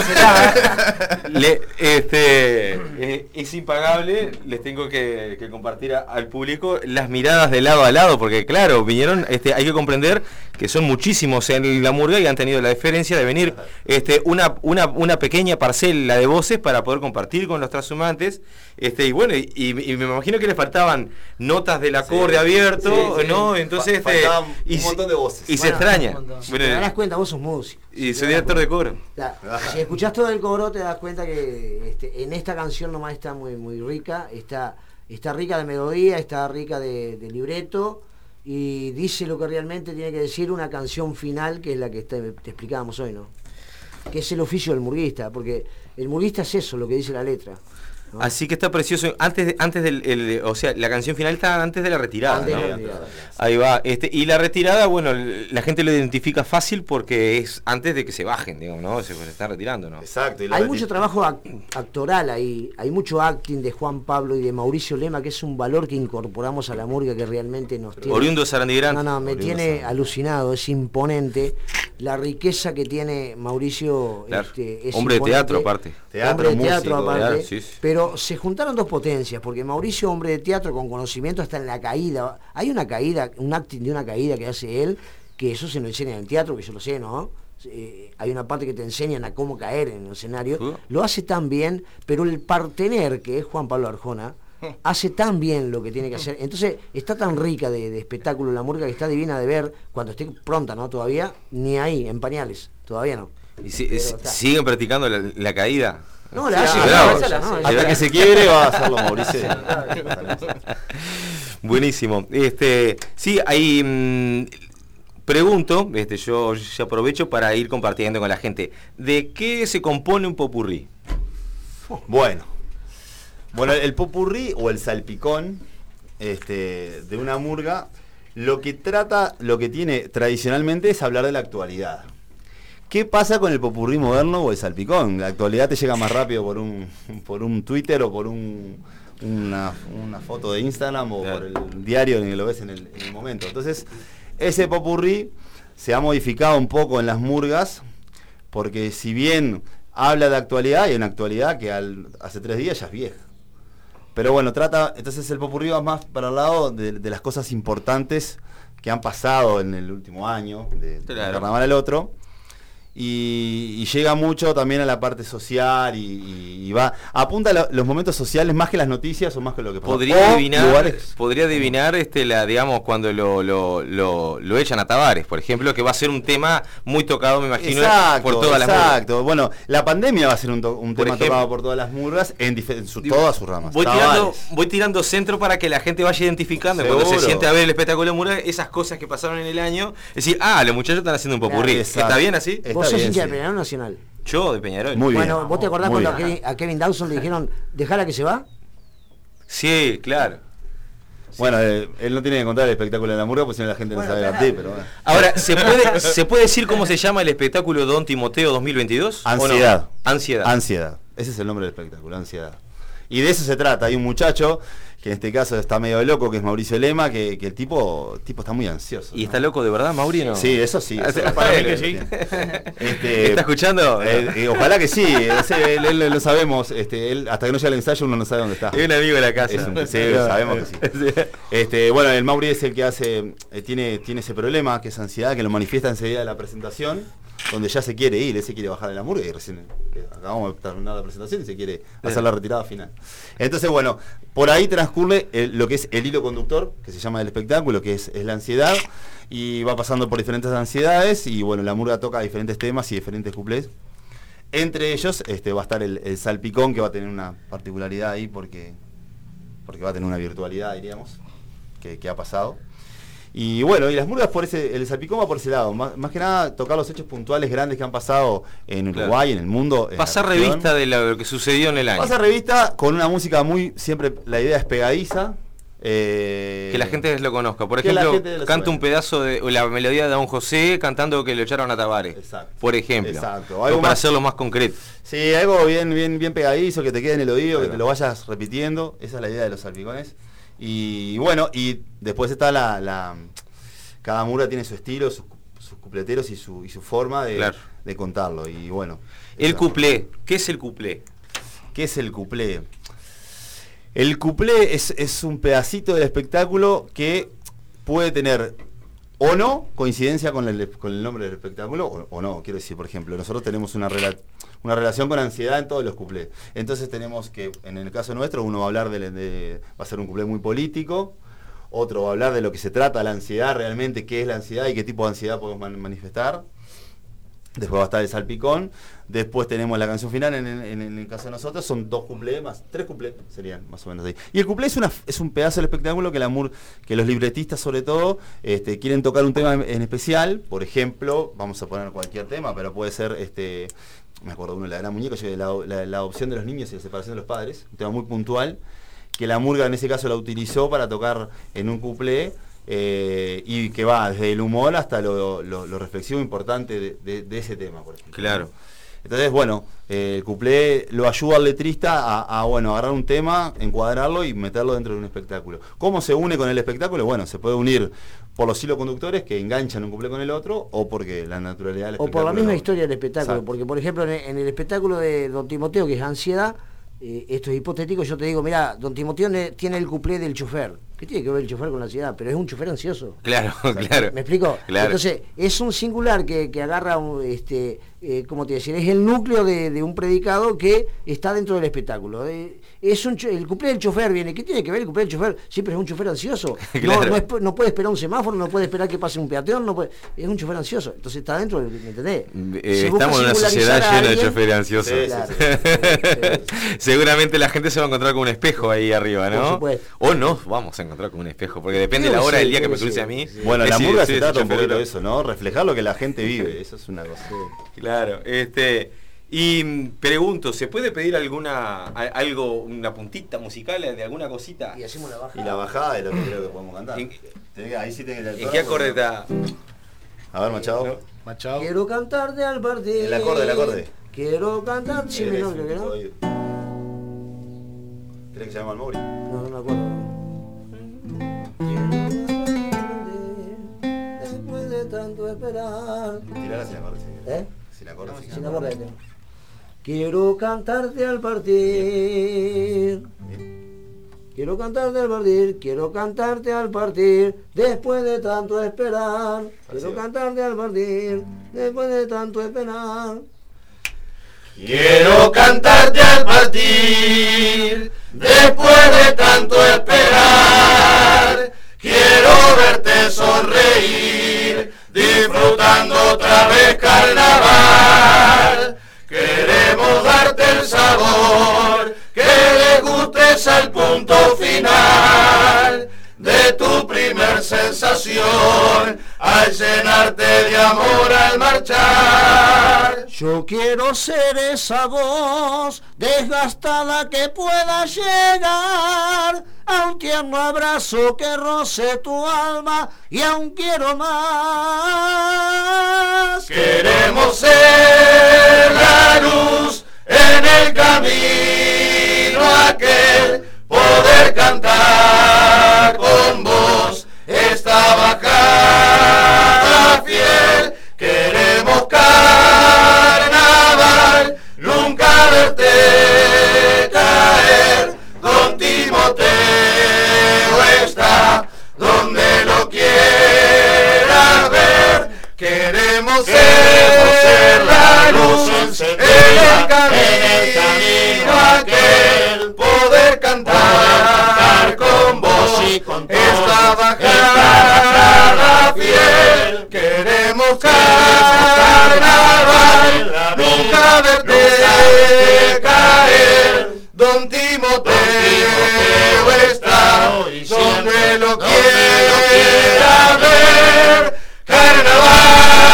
Le, este, eh, es impagable, les tengo que, que compartir a, al público las miradas de lado a lado, porque claro, vinieron, este, hay que comprender que son muchísimos en la murga y han tenido la diferencia de venir este, una, una, una pequeña parcela de voces para poder compartir con los trashumantes, este, y bueno, y, y me imagino que les faltaban notas del acorde sí, abierto, sí, sí. ¿no? Entonces, Fa este, un y, montón de voces. Y bueno, se extraña. Bueno, bueno, te darás cuenta, vos sos músico. Y soy director de coro. La, si escuchás todo el coro te das cuenta que este, en esta canción nomás está muy muy rica, está, está rica de melodía, está rica de, de libreto y dice lo que realmente tiene que decir una canción final, que es la que te, te explicábamos hoy, ¿no? Que es el oficio del murguista, porque el murguista es eso, lo que dice la letra, ¿no? Así que está precioso. Antes de, antes del, el, o sea, la canción final está antes de la retirada, Antes ¿no? de la retirada. Ahí va. Este, y la retirada, bueno, la gente lo identifica fácil porque es antes de que se bajen, digamos, ¿no? Se, se están retirando, ¿no? Exacto. Hay mucho trabajo act actoral ahí, hay mucho acting de Juan Pablo y de Mauricio Lema, que es un valor que incorporamos a la murga que realmente nos tiene. Oriundo de Sarandí Grande. No, no, me Oriundo tiene alucinado, es imponente la riqueza que tiene Mauricio. Claro. Este, es hombre de imponente. teatro aparte. Teatro, hombre de teatro músico, aparte. Claro, sí, sí. Pero se juntaron dos potencias, porque Mauricio, hombre de teatro con conocimiento, hasta en la caída. Hay una caída, un acting de una caída que hace él, que eso se lo enseña en el teatro, que yo lo sé, ¿no? Eh, hay una parte que te enseñan a cómo caer en el escenario. ¿Uh? Lo hace tan bien, pero el partener, que es Juan Pablo Arjona, hace tan bien lo que tiene que hacer. Entonces está tan rica de, de espectáculo la murga, que está divina de ver cuando esté pronta, ¿no? Todavía ni ahí, en pañales, todavía no. ¿Y si, es, siguen practicando la, la caída? No, la hace, sí, la no, hace, la hace. Hasta que se quiebre va a hacerlo Mauricio. Buenísimo. Este, sí, hay mmm, pregunto, este, yo ya aprovecho para ir compartiendo con la gente. ¿De qué se compone un popurrí? Bueno, bueno, el popurrí o el salpicón este, de una murga, lo que trata, lo que tiene tradicionalmente es hablar de la actualidad. ¿Qué pasa con el popurrí moderno o el salpicón? En la actualidad te llega más rápido por un, por un Twitter o por un, una, una foto de Instagram o claro. por el diario en el que lo ves en el, en el momento. Entonces, ese popurrí se ha modificado un poco en las murgas, porque si bien habla de actualidad, hay una actualidad que al, hace tres días ya es vieja. Pero bueno, trata, entonces el popurrí va más para el lado de, de las cosas importantes que han pasado en el último año, de, claro. de carnaval al otro. Y, y llega mucho también a la parte social y, y, y va apunta a lo, los momentos sociales más que las noticias o más que lo que pasa. Podría adivinar, lugares. podría adivinar este la digamos cuando lo, lo, lo, lo echan a Tavares, por ejemplo, que va a ser un tema muy tocado, me imagino, exacto, por todas exacto. las Exacto. Bueno, la pandemia va a ser un, to, un tema ejemplo, tocado por todas las murgas en, en su, todas sus ramas. Voy tirando, voy tirando centro para que la gente vaya identificando Seguro. cuando se siente a ver el espectáculo de murgas esas cosas que pasaron en el año, es decir, ah, los muchachos están haciendo un popurrí. Claro, ¿está bien así? ¿Vos sos hincha de Peñarol Nacional? Yo de Peñarol. Muy bien. Bueno, ¿vos te acordás Muy cuando a Kevin, a Kevin Dawson le dijeron, dejala que se va? Sí, claro. Bueno, eh, él no tiene que contar el espectáculo de la murga, pues si no la gente bueno, no sabe de pero bueno. Ahora, ¿se puede, ¿se puede decir cómo se llama el espectáculo Don Timoteo dos mil veintidós? Ansiedad. No? Ansiedad. Ansiedad. Ese es el nombre del espectáculo, Ansiedad. Y de eso se trata. Hay un muchacho que en este caso está medio loco, que es Mauricio Lema, que, que el tipo el tipo está muy ansioso. ¿Y ¿no? está loco de verdad, Mauri? ¿No? Sí, eso sí. Eso para mí que sí. Este, ¿está escuchando? Eh, eh, ojalá que sí. Ese, él, él, lo sabemos. Este, él, hasta que no llega el ensayo uno no sabe dónde está. Es un amigo de la casa. Es un, sí, sabemos que sí. Este, bueno, el Mauri es el que hace eh, tiene, tiene ese problema, que es ansiedad, que lo manifiesta enseguida de la presentación, donde ya se quiere ir, él se quiere bajar de la murga y recién eh, acabamos de terminar la presentación y se quiere hacer la retirada final. Entonces, bueno, por ahí transcurre el, lo que es el hilo conductor, que se llama el espectáculo, que es, es la ansiedad, y va pasando por diferentes ansiedades, y bueno, la murga toca diferentes temas y diferentes cuplés. Entre ellos este, va a estar el, el salpicón, que va a tener una particularidad ahí, porque, porque va a tener una virtualidad, diríamos, que, que ha pasado. Y bueno, y las murgas por ese, el salpicón va por ese lado, más, más que nada tocar los hechos puntuales grandes que han pasado en Uruguay, claro. en el mundo. Pasar revista de lo que sucedió en el año. Pasar revista con una música muy, siempre la idea es pegadiza. Eh, que la gente lo conozca. Por ejemplo, canta un pedazo de la melodía de Don José cantando que lo echaron a Tavares. Exacto. Por ejemplo. Exacto. Algo para más, hacerlo más concreto. Sí, algo bien, bien, bien pegadizo, que te quede en el oído, claro. que te lo vayas repitiendo. Esa es la idea de los salpicones. Y bueno, y después está la, la cada murga tiene su estilo, sus, sus cupleteros y su, y su forma de, claro. de contarlo. Y bueno. El cuplé, ¿qué es el cuplé? ¿Qué es el cuplé? El cuplé es, es un pedacito del espectáculo que puede tener o no coincidencia con el, con el nombre del espectáculo o, o no. Quiero decir, por ejemplo, nosotros tenemos una relación una relación con ansiedad en todos los cuplés. Entonces tenemos que, en el caso nuestro, uno va a hablar de, de va a ser un cuplé muy político, otro va a hablar de lo que se trata la ansiedad realmente, qué es la ansiedad y qué tipo de ansiedad podemos man manifestar. Después va a estar el salpicón, después tenemos la canción final, en, en, en el caso de nosotros son dos cuplés más, tres cuplés serían más o menos ahí. Y el cuplé es, una, es un pedazo del espectáculo que, la mur, que los libretistas sobre todo este, quieren tocar un tema en, en especial, por ejemplo, vamos a poner cualquier tema, pero puede ser, este, me acuerdo uno de la gran muñeca, la, la, la adopción de los niños y la separación de los padres, un tema muy puntual, que la murga en ese caso la utilizó para tocar en un cuplé. Eh, y que va desde el humor hasta lo, lo, lo reflexivo importante de, de, de ese tema, por ejemplo. Claro. Entonces, bueno, eh, el cuplé lo ayuda al letrista a, a bueno, agarrar un tema, encuadrarlo y meterlo dentro de un espectáculo. ¿Cómo se une con el espectáculo? Bueno, se puede unir por los hilos conductores que enganchan un cuplé con el otro, o porque la naturalidad del espectáculo. O por la misma no. historia del espectáculo, Exacto. porque por ejemplo en el, en el espectáculo de Don Timoteo, que es Ansiedad, eh, esto es hipotético, yo te digo, mira, Don Timoteo tiene el cuplé del chofer. ¿Qué tiene que ver el chofer con la ansiedad? Pero es un chofer ansioso. Claro, claro. ¿Me explico? Claro. Entonces, es un singular que, que agarra, un, este, eh, ¿cómo te decir? Es el núcleo de, de un predicado que está dentro del espectáculo. Eh, es un el cuplé del chofer viene. ¿Qué tiene que ver el cuplé del chofer? Siempre es un chofer ansioso. Claro. No, no, es, no puede esperar un semáforo, no puede esperar que pase un peatón, no puede, es un chofer ansioso. Entonces está dentro, ¿me entendés? Eh, estamos en una sociedad llena de choferes ansiosos. Sí, claro. sí, sí, sí. Seguramente la gente se va a encontrar con un espejo ahí arriba, ¿no? O no, vamos a encontrar con un espejo. Porque depende de la hora del día que me cruce a mí. Bueno, la murga se trata un poquito de eso, ¿no? Reflejar lo que la gente vive, eso es una cosa. Claro, este y pregunto, ¿se puede pedir alguna algo, una puntita musical de alguna cosita? Y hacemos la bajada. Y la bajada es lo que creo que podemos cantar. ¿En, ahí sí tenés el ¿En qué acorde está? A ver, Machado. Machado. Quiero cantarte al partir. El acorde, el acorde. Quiero cantar. Sí, Eh, menor, es creo que un no. poco ahí. ¿Crees que se llama el Mauri? No, no me acuerdo. Después de tanto esperar. Tirala sin acorde. ¿Eh? Sin acorde. No, sin acorde ahí tengo. Quiero cantarte al partir. Quiero cantarte al partir, quiero cantarte al partir, después de tanto esperar. Quiero cantarte al partir, después de tanto esperar. Quiero cantarte al partir, después de tanto esperar. Quiero verte sonreír, disfrutando otra vez carnaval. Queremos darte el sabor, que le gustes al punto final de tu primer sensación, al llenarte de amor al marchar. Yo quiero ser esa voz desgastada que pueda llegar a un tierno abrazo que roce tu alma, y aún quiero más. Queremos ser la luz en el camino aquel, poder cantar con vos esta bajada fiel. Queremos carnaval, nunca verte caer. Don Timoteo está donde lo quieras ver. Queremos ser la luz en el camino aquel, poder cantar con vos esta bajada fiel. Queremos carnaval, nunca verte caer. Don Timoteo está donde lo quiera ver. Carnaval.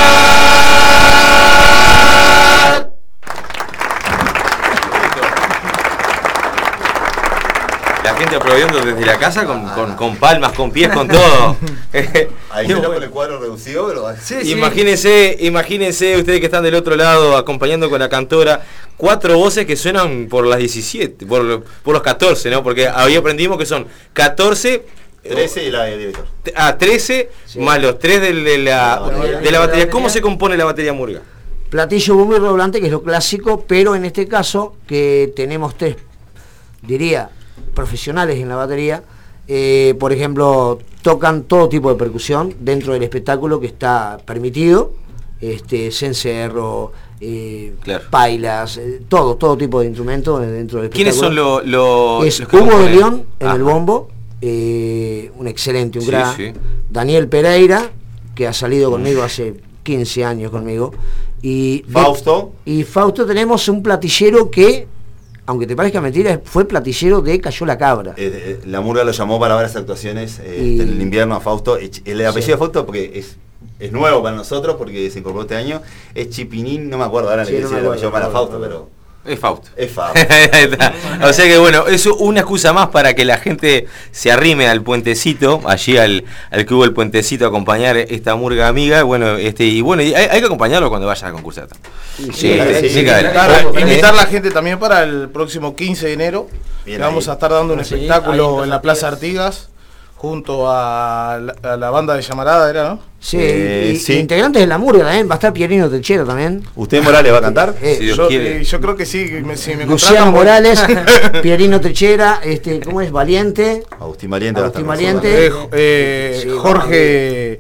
La gente aplaudiendo desde la casa con, con, con palmas, con pies, con todo. Ahí está con el cuadro reducido, pero... Sí, sí. Imagínense, imagínense ustedes que están del otro lado acompañando con la cantora, cuatro voces que suenan por las diecisiete, por, por los catorce, ¿no? Porque ahí aprendimos que son catorce... trece y la de director. Ah, trece sí. Más los tres de, de, la, no, no, de la batería. ¿Cómo se compone la batería murga? Platillo, bombo y redoblante, que es lo clásico, pero en este caso que tenemos tres, diría, profesionales en la batería, eh, por ejemplo, tocan todo tipo de percusión dentro del espectáculo que está permitido, este, cencerro, eh, claro. pailas, eh, todo, todo tipo de instrumentos dentro del espectáculo. ¿Quiénes son los lo, Es los Hugo de León en Ajá. el bombo, eh, un excelente, un sí, gran, sí. Daniel Pereira, que ha salido conmigo hace quince años conmigo, y Fausto. De, y Fausto tenemos un platillero que, aunque te parezca mentira, fue platillero de Cayó la Cabra. Eh, eh, la Murga lo llamó para varias actuaciones eh, y... en el invierno a Fausto. El apellido sí. de Fausto, porque es, es nuevo para nosotros, porque se incorporó este año, es Chipinín, no me acuerdo ahora sí, le no decir el apellido para Fausto, pero... Es Fausto. Es Fausto. O sea que bueno, es una excusa más para que la gente se arrime al puentecito, allí al, al que hubo el puentecito a acompañar esta murga amiga. Bueno, este y bueno, hay, hay que acompañarlo cuando vaya a concursar. Sí, sí, eh, sí, sí, sí, invitar, eh, invitar a la gente también para el próximo quince de enero. Bien, vamos ahí. a estar dando un sí, espectáculo en la Plaza Artigas junto a la, a la banda de Llamarada, ¿era, no? Sí, eh, y, sí. integrantes de la murga también, va a estar Pierino Techera también. ¿Usted Morales va a cantar? Eh, si yo, eh, yo creo que sí, me, si me Luciano Morales, Pierino Techera, este, ¿cómo es? Valiente. Agustín Valiente. Agustín Valiente. Eh, eh, sí, Jorge...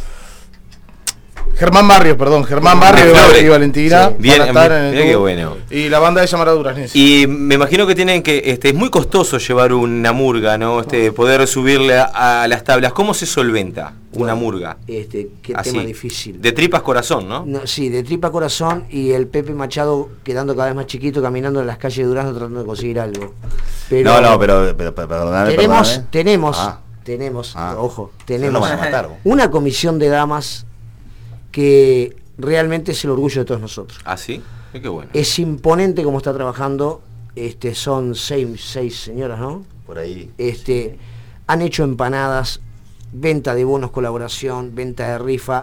Germán Barrios, perdón, Germán Barrios ah, y Valentina. Sí. Bien, bien, bien qué bueno. Y la banda de Llamarada Duraznense. Y me imagino que tienen que, este, es muy costoso llevar una murga, ¿no? Este, poder subirle a, a las tablas. ¿Cómo se solventa una murga? Este, qué Así, tema difícil. De tripas corazón, ¿no? ¿no? Sí, de tripa corazón, y el Pepe Machado quedando cada vez más chiquito, caminando en las calles de Durazno tratando de conseguir algo. Pero, no, no, pero, pero, pero perdóname, tenemos, perdóname. tenemos, ah. tenemos, ah. ojo, tenemos van a matar, una comisión de damas que realmente es el orgullo de todos nosotros. ¿Ah, sí? Qué bueno. Es imponente como está trabajando. Este, son seis, seis señoras, ¿no? Por ahí. Este, sí. Han hecho empanadas, venta de bonos, colaboración, venta de rifa,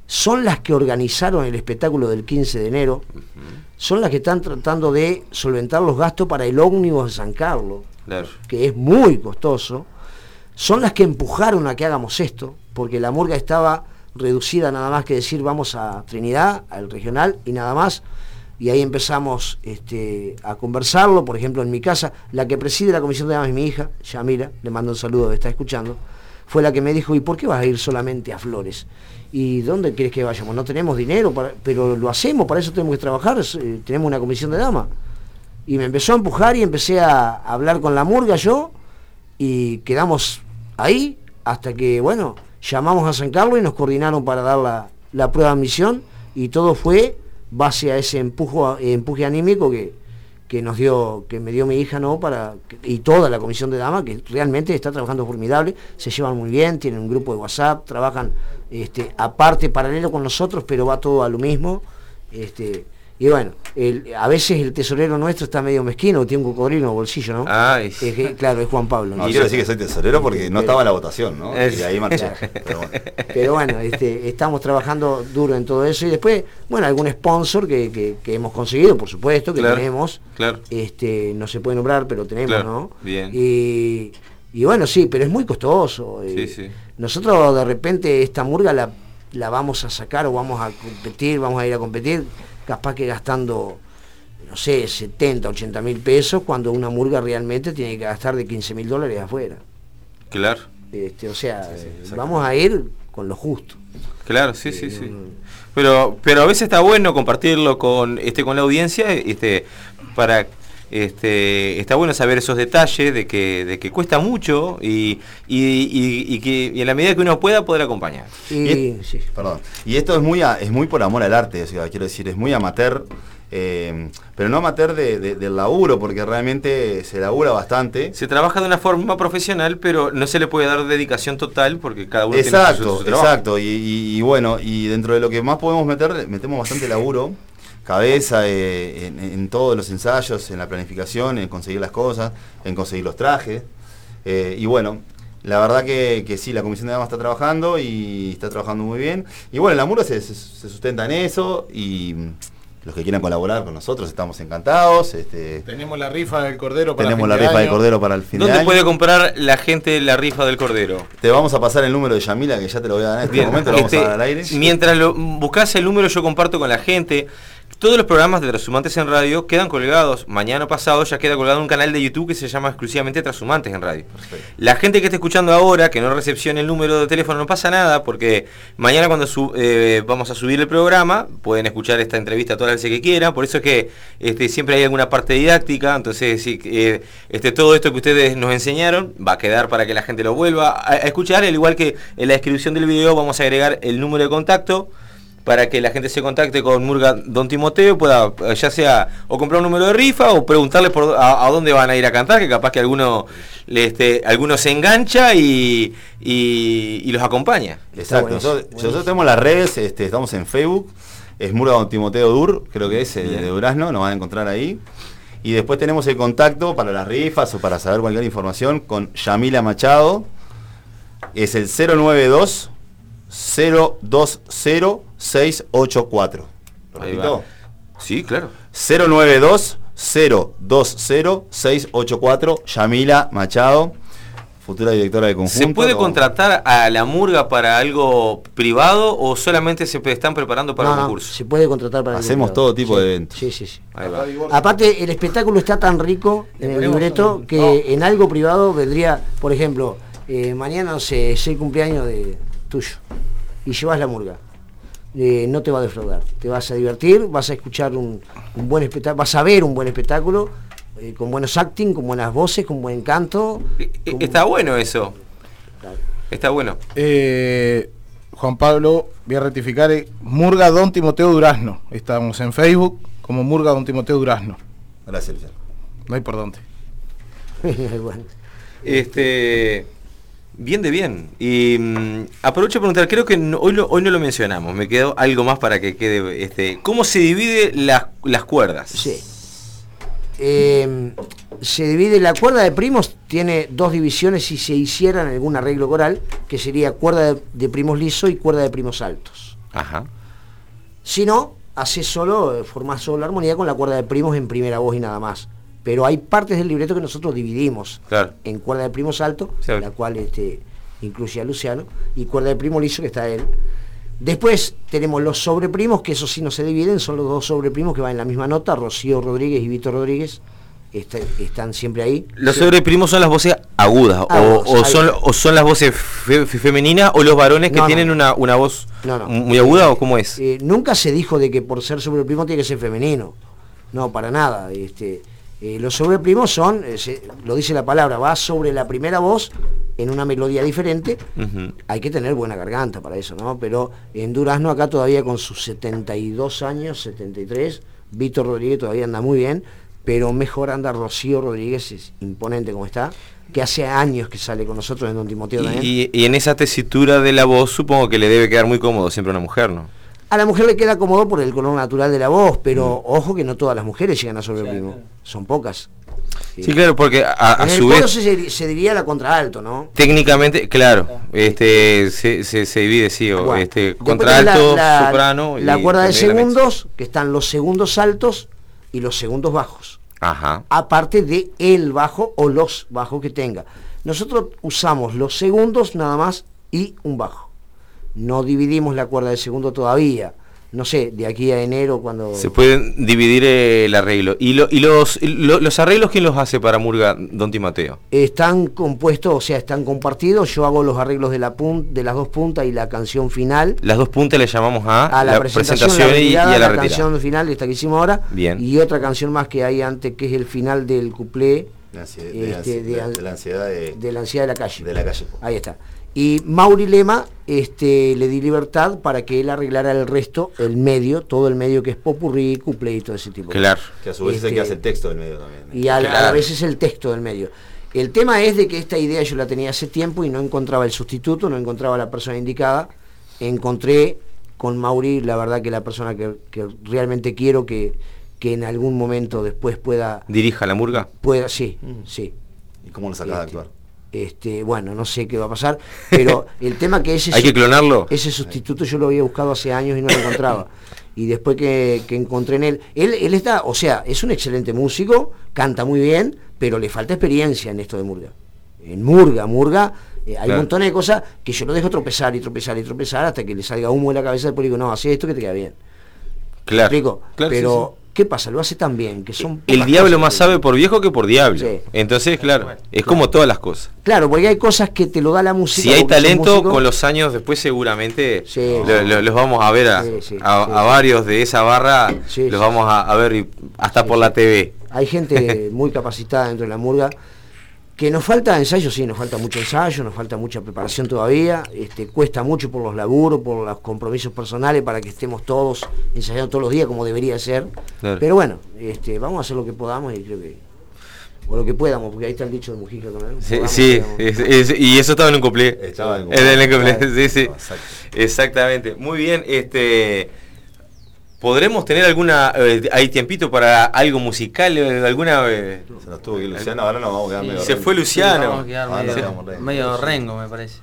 son las que organizaron el espectáculo del quince de enero, uh-huh. son las que están tratando de solventar los gastos para el ómnibus de San Carlos, claro. que es muy costoso, son las que empujaron a que hagamos esto, porque la murga estaba reducida nada más que decir vamos a Trinidad, al regional y nada más, y ahí empezamos este, a conversarlo. Por ejemplo, en mi casa, la que preside la comisión de damas es mi hija, Yamila, le mando un saludo, está escuchando, fue la que me dijo, ¿y por qué vas a ir solamente a Flores? ¿Y dónde quieres que vayamos? No tenemos dinero, para, pero lo hacemos, para eso tenemos que trabajar, eh, tenemos una comisión de damas. Y me empezó a empujar y empecé a hablar con la murga yo, y quedamos ahí hasta que, bueno, llamamos a San Carlos y nos coordinaron para dar la, la prueba de admisión, y todo fue base a ese empujo, empuje anímico que, que nos dio, que me dio mi hija, ¿no? Para, y toda la comisión de damas, que realmente está trabajando formidable, se llevan muy bien, tienen un grupo de WhatsApp, trabajan este, aparte, paralelo con nosotros, pero va todo a lo mismo. Este, y bueno, el, a veces el tesorero nuestro está medio mezquino, tiene un cocodrilo en el bolsillo, ¿no? Ah, es, es, claro, es Juan Pablo. No, quiero decir que soy tesorero porque no pero, estaba en la votación, ¿no? Es, y ahí marché. Pero bueno, pero bueno este, estamos trabajando duro en todo eso. Y después, bueno, algún sponsor que, que, que hemos conseguido, por supuesto, que claro, tenemos. Claro. Este, no se puede nombrar, pero tenemos, claro, ¿no? Bien. Y, y bueno, sí, pero es muy costoso. Sí, sí. Nosotros de repente esta murga la, la vamos a sacar o vamos a competir, vamos a ir a competir, capaz que gastando, no sé, setenta, ochenta mil pesos, cuando una murga realmente tiene que gastar de quince mil dólares afuera. Claro. Este, o sea, sí, sí, vamos a ir con lo justo. Claro, sí, eh, sí, sí. Pero, pero a veces está bueno compartirlo con, este, con la audiencia, este, para, este, está bueno saber esos detalles de que, de que cuesta mucho y, y, y, y que y en la medida que uno pueda poder acompañar. Y, y, sí. Perdón. Y esto es muy, a, es muy por amor al arte, o sea, quiero decir, es muy amateur. Eh, pero no amateur de, de, del laburo, porque realmente se labura bastante. Se trabaja de una forma profesional, pero no se le puede dar dedicación total porque cada uno exacto, tiene su, su trabajo. Exacto, y, y, y bueno, y dentro de lo que más podemos meter, metemos bastante laburo, cabeza eh, en, en todos los ensayos, en la planificación, en conseguir las cosas, en conseguir los trajes. Eh, y bueno, la verdad que, que sí, la comisión de damas está trabajando y está trabajando muy bien. Y bueno, la murga se, se, se sustenta en eso y los que quieran colaborar con nosotros estamos encantados. Este, tenemos la rifa del cordero para tenemos el fin la de rifa año. del cordero para el fin ¿Dónde de año? puede comprar la gente la rifa del cordero? Te vamos a pasar el número de Yamila, que ya te lo voy a dar en este Bien. momento, lo vamos este, a dar al aire. Mientras lo, buscas el número, yo comparto con la gente. Todos los programas de Trashumantes en Radio quedan colgados. Mañana pasado ya queda colgado un canal de YouTube que se llama exclusivamente Trashumantes en Radio. Perfecto. La gente que esté escuchando ahora, que no recepcione el número de teléfono, no pasa nada, porque mañana cuando su, eh, vamos a subir el programa, pueden escuchar esta entrevista todas las veces que quieran. Por eso es que este, siempre hay alguna parte didáctica. Entonces, sí, eh, este, todo esto que ustedes nos enseñaron va a quedar para que la gente lo vuelva a, a escuchar. Al igual que en la descripción del video vamos a agregar el número de contacto para que la gente se contacte con Murga Don Timoteo, pueda ya sea o comprar un número de rifa o preguntarles por a, a dónde van a ir a cantar, que capaz que alguno le, este, alguno se engancha y, y, y los acompaña. Exacto, nosotros, nosotros tenemos las redes, este, estamos en Facebook, es Murga Don Timoteo Dur, creo que es el de Durazno, nos van a encontrar ahí. Y después tenemos el contacto para las rifas o para saber cualquier información con Yamila Machado, es el cero nueve dos cero dos cero seis ocho cuatro. ¿Lo repito? Sí, claro. cero nueve dos cero dos cero seis ocho cuatro, Yamila Machado, futura directora de conjunto. ¿Se puede contratar a la Murga para algo privado o solamente se están preparando para no, un no, concurso? Se puede contratar para Hacemos todo tipo sí, de eventos. Sí, sí, sí. Ahí va. Aparte, el espectáculo está tan rico en el libreto un... que no. en algo privado vendría, por ejemplo, eh, mañana, no sé, es el cumpleaños de tuyo y llevas la Murga. Eh, no te va a defraudar, te vas a divertir, vas a escuchar un, un buen espectáculo, vas a ver un buen espectáculo eh, con buenos acting, con buenas voces, con buen canto. Con... Está bueno eso. Claro. Está bueno. Eh, Juan Pablo, voy a rectificar, eh, Murga Don Timoteo Durazno. Estamos en Facebook como Murga Don Timoteo Durazno. Gracias, Luciano. No hay por dónde. Bueno. Este... Bien de bien. Y mmm, aprovecho a preguntar, creo que no, hoy, lo, hoy no lo mencionamos, me quedó algo más para que quede, este, ¿cómo se divide las, las cuerdas? Sí. Eh, se divide, la cuerda de primos tiene dos divisiones si se hicieran algún arreglo coral, que sería cuerda de, de primos liso y cuerda de primos altos. Ajá. Si no, haces solo, formás solo la armonía con la cuerda de primos en primera voz y nada más. Pero hay partes del libreto que nosotros dividimos claro. en cuerda de primos alto, sí. la cual este, incluye a Luciano, y cuerda de primo liso, que está él. Después tenemos los sobreprimos, que eso sí no se dividen, son los dos sobreprimos que van en la misma nota, Rocío Rodríguez y Víctor Rodríguez, está, están siempre ahí. ¿Los sobreprimos son las voces agudas, agudas o, o, son, o son las voces fe, fe, femeninas o los varones que no, tienen no. Una, una voz no, no. muy aguda o cómo es? Eh, nunca se dijo de que por ser sobreprimo tiene que ser femenino, no, para nada. Este, eh, los sobreprimos son, eh, se, lo dice la palabra, va sobre la primera voz en una melodía diferente, uh-huh. hay que tener buena garganta para eso, ¿no? Pero en Durazno acá todavía con sus setenta y dos años, setenta y tres, Víctor Rodríguez todavía anda muy bien, pero mejor anda Rocío Rodríguez, es imponente como está, que hace años que sale con nosotros en Don Timoteo también. Y, y en esa tesitura de la voz supongo que le debe quedar muy cómodo siempre a una mujer, ¿no? A la mujer le queda cómodo por el color natural de la voz, pero mm. ojo que no todas las mujeres llegan a sobreprimo, sí, claro. son pocas. Sí, sí claro, porque a, a en su el vez se, se diría la contralto, ¿no? Técnicamente, claro, este se, se, se divide, sí, o, bueno, este contralto, la, la, soprano. La y cuerda de segundos, que están los segundos altos y los segundos bajos. Ajá. Aparte de el bajo o los bajos que tenga. Nosotros usamos los segundos nada más y un bajo. No dividimos la cuerda de segundo todavía. No sé, de aquí a enero cuando... Se pueden dividir eh, el arreglo. ¿Y, lo, y los, lo, los arreglos quién los hace para Murga, Don Timoteo? Están compuestos, o sea, están compartidos. Yo hago los arreglos de la pun de las dos puntas y la canción final. Las dos puntas le llamamos a, a la, la presentación, presentación la retirada, y, y a la, la canción final, esta que hicimos ahora. Bien. Y otra canción más que hay antes, que es el final del cuplé. La ansiedad, este, de, de, de la ansiedad de, de la ansiedad de la calle. De la calle. Ahí está. Y Mauri Lema este, le di libertad para que él arreglara el resto, el medio, todo el medio que es popurrí, cuplé y todo ese tipo. Claro. Que a su vez este, es el que hace el texto del medio también. Y a, claro. a veces el texto del medio. El tema es de que esta idea yo la tenía hace tiempo y no encontraba el sustituto, no encontraba la persona indicada. Encontré con Mauri, la verdad que la persona que, que realmente quiero que, que en algún momento después pueda... ¿Dirija la Murga? Pueda, sí, mm. sí. ¿Y cómo lo sacás de actuar? Este, bueno, no sé qué va a pasar, pero el tema que ese hay que clonarlo. Ese sustituto yo lo había buscado hace años y no lo encontraba. Y después que, que encontré en él, él, él está, o sea, es un excelente músico, canta muy bien, pero le falta experiencia en esto de Murga. En Murga, Murga, eh, hay claro. un montón de cosas que yo lo dejo tropezar y tropezar y tropezar hasta que le salga humo de la cabeza, después digo, no, hace esto que te queda bien. Claro. ¿Explico? Claro, pero sí, sí. ¿qué pasa? Lo hace tan bien que son... El diablo más sabe por viejo que por diablo. Sí. Entonces, claro, es claro. como todas las cosas. Claro, porque hay cosas que te lo da la música. Si hay talento, músico, con los años después seguramente sí, lo, lo, los vamos a ver a, sí, sí, a, sí, a varios de esa barra, sí, los sí, vamos a, a ver hasta sí, por la T V. Hay gente muy capacitada dentro de la Murga. Que nos falta ensayo, sí, nos falta mucho ensayo, nos falta mucha preparación todavía, este, cuesta mucho por los laburos, por los compromisos personales para que estemos todos ensayando todos los días como debería ser. Claro. Pero bueno, este, vamos a hacer lo que podamos y creo que, o lo que podamos, porque ahí está el dicho de Mujica también. Sí, sí es, es, y eso estaba en un cuplé. Estaba en un cuplé. En el cuplé, sí, sí. No, exacto. Exactamente. Muy bien, este... ¿Podremos tener alguna, eh, hay tiempito para algo musical, eh, alguna... Eh, se nos tuvo que ir Luciano, ahora nos vamos a quedar sí, medio Se rengo. Fue Luciano. Sí, vamos a quedar medio, rengo. medio rengo, me parece.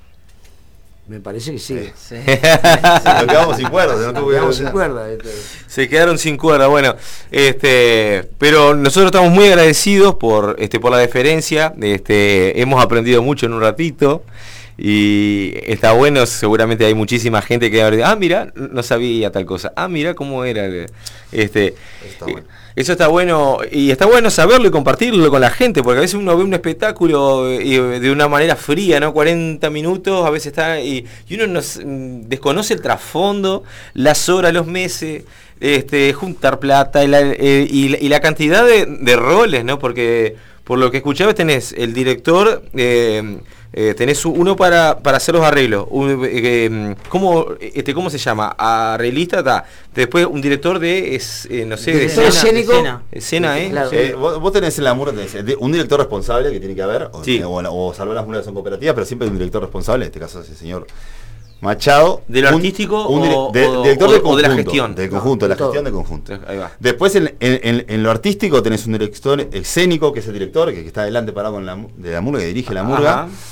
Me parece que sí. sí. sí. Nos quedamos sin cuerda. Se, no quedamos sin cuerda este. Se quedaron sin cuerda, bueno. este Pero nosotros estamos muy agradecidos por, este, por la deferencia. Este, hemos aprendido mucho en un ratito. Y está bueno, seguramente hay muchísima gente que va a decir, ah, mira, no sabía tal cosa, ah, mira cómo era. Este, está bueno. Eso está bueno, y está bueno saberlo y compartirlo con la gente, porque a veces uno ve un espectáculo y de una manera fría, ¿no? cuarenta minutos, a veces está, y, y uno nos, desconoce el trasfondo, las horas, los meses, este, juntar plata y la, eh, y, y la cantidad de, de roles, ¿no? Porque por lo que escuchabas tenés el director... Eh, Eh, tenés uno para, para hacer los arreglos, un, eh, ¿cómo, este, ¿cómo se llama? Arreglista, está. Después un director de, es, eh, no sé, de escena. Escénico. Escena, escena ¿eh? Claro. eh vos, vos tenés en la Murga un director responsable que tiene que haber, o, sí. o, o, o salvo las Murgas son cooperativas, pero siempre hay un director responsable, en este caso es el señor Machado. ¿De lo un, artístico un, o, de, o, director o, de, conjunto, o de la gestión? Del conjunto, de la gestión de conjunto. Ahí va. Después en, en, en lo artístico tenés un director escénico, que es el director, que, que está adelante parado con la, de la Murga, que dirige la Murga. Ajá.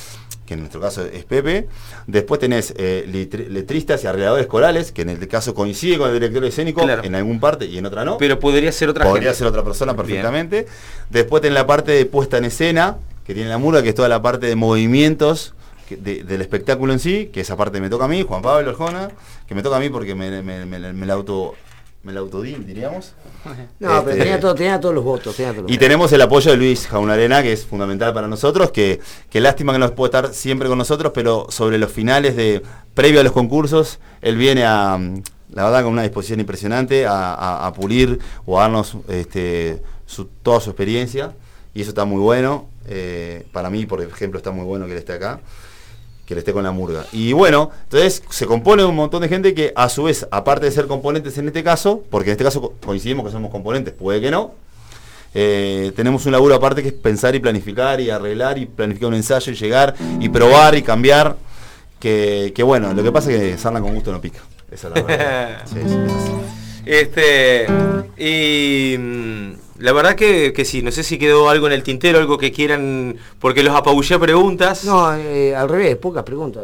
que en nuestro caso es Pepe. Después tenés eh, litri- letristas y arregladores corales, que en el caso coincide con el director escénico, claro, en algún parte y en otra no. Pero podría ser otra Podría gente. ser otra persona perfectamente. Bien. Después tenés la parte de puesta en escena, que tiene la murga, que es toda la parte de movimientos que, de, del espectáculo en sí, que esa parte me toca a mí, Juan Pablo Arjona, que me toca a mí porque me, me, me, me la auto... me la autodí, diríamos. No, este, pero tenía, todo, tenía todos los votos. Tenía todos los y votos. tenemos el apoyo de Luis Jaunarena, que es fundamental para nosotros, que, que lástima que no puede estar siempre con nosotros, pero sobre los finales de previo a los concursos, él viene a, la verdad, con una disposición impresionante, a, a, a pulir o a darnos este, su, toda su experiencia, y eso está muy bueno. Eh, para mí, por ejemplo, está muy bueno que él esté acá, que él esté con la murga. Y bueno, entonces se compone un montón de gente que a su vez, aparte de ser componentes en este caso, porque en este caso coincidimos que somos componentes, puede que no, eh, tenemos un laburo aparte que es pensar y planificar y arreglar y planificar un ensayo y llegar y probar y cambiar, que, que bueno, lo que pasa es que sarna con gusto no pica. Esa es la verdad. Sí, sí, sí. Este, y mm, la verdad que, que sí, no sé si quedó algo en el tintero, algo que quieran, porque los apabullé preguntas. No, eh, al revés, pocas preguntas.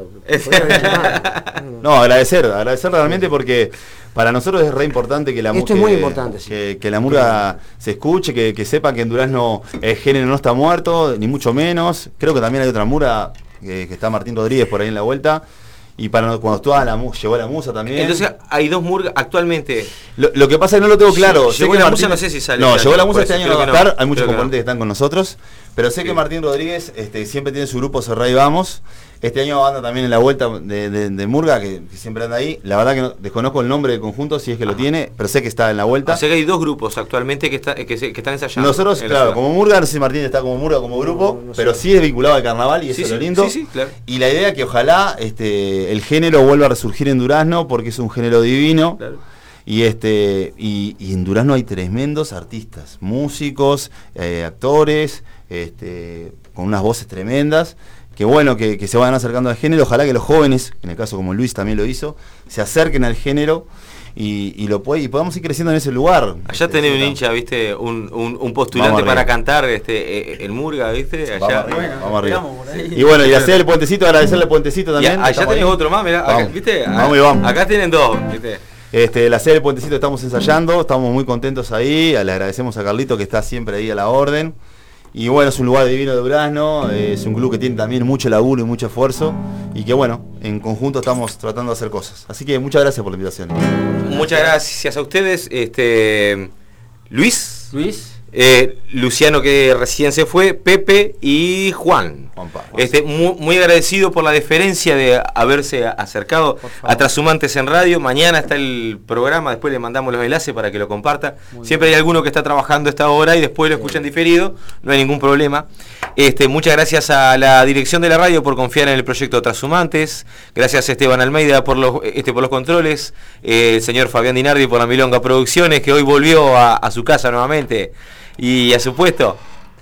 No, agradecer, agradecer realmente porque para nosotros es re importante que la Esto que, es muy importante, sí. que, que la murga se escuche, que, que sepa que en Durazno el género no está muerto, ni mucho menos. Creo que también hay otra murga, que, que está Martín Rodríguez por ahí en la vuelta. Y para cuando estuvo la mu- llegó la musa también. Entonces hay dos murgas actualmente. Lo, lo que pasa es que no lo tengo claro. Llegó Sé que la Martín- musa, no sé si sale. No, este llegó la año, musa por este eso, año no va a creo que estar. no, Hay muchos creo que componentes que, están con nosotros. Pero sé que Martín Rodríguez este, siempre tiene su grupo Cerrá y Vamos. Este año anda también en la vuelta de, de, de Murga, que, que siempre anda ahí. La verdad que no, desconozco el nombre del conjunto, si es que lo tiene, pero sé que está en la vuelta. O sea que hay dos grupos actualmente que, está, que, se, que están ensayando. Nosotros, en la claro, ciudad. como Murga, no sé si Martín está como Murga como grupo, No, no sé. pero sí es vinculado al carnaval y eso Sí, es lo sí, lindo. sí, sí, claro. Y la idea es que ojalá este, el género vuelva a resurgir en Durazno, porque es un género divino. Claro. Y este y, y en Durazno hay tremendos artistas, músicos, eh, actores, este, con unas voces tremendas. Que bueno, que, que se vayan acercando al género. Ojalá que los jóvenes, en el caso como Luis también lo hizo, se acerquen al género y, y lo puede, y podamos ir creciendo en ese lugar. Allá Este, tenés un sí, hincha, viste, un, un, un postulante Vamos para arriba. cantar este, eh, el Murga, viste, allá. Vamos arriba, Bueno, vamos arriba. esperamos por ahí. Y bueno, y hacer el puentecito, agradecerle el puentecito Y también. allá Estamos tenés ahí. otro más, mirá, acá, Vamos. viste. Vamos y vamos. Acá tienen dos, viste. Este, la sede del puentecito estamos ensayando, estamos muy contentos ahí, le agradecemos a Carlito que está siempre ahí a la orden. Y bueno, es un lugar divino de Durazno, eh, es un club que tiene también mucho laburo y mucho esfuerzo, y que bueno, en conjunto estamos tratando de hacer cosas. Así que muchas gracias por la invitación. Muchas gracias a ustedes, este Luis, Luis, eh, Luciano que recién se fue, Pepe y Juan. Juan Pablo. Este, muy, muy agradecido por la deferencia de haberse acercado a Trashumantes en Radio. Mañana está el programa, después le mandamos los enlaces para que lo comparta. Muy Siempre bien. hay alguno que está trabajando a esta hora y después lo escuchan diferido, no hay ningún problema. Este, muchas gracias a la dirección de la radio por confiar en el proyecto Trashumantes. Gracias a Esteban Almeida por los, este, por los controles. Eh, el señor Fabián Dinardi por la Milonga Producciones, que hoy volvió a, a su casa nuevamente y a su puesto.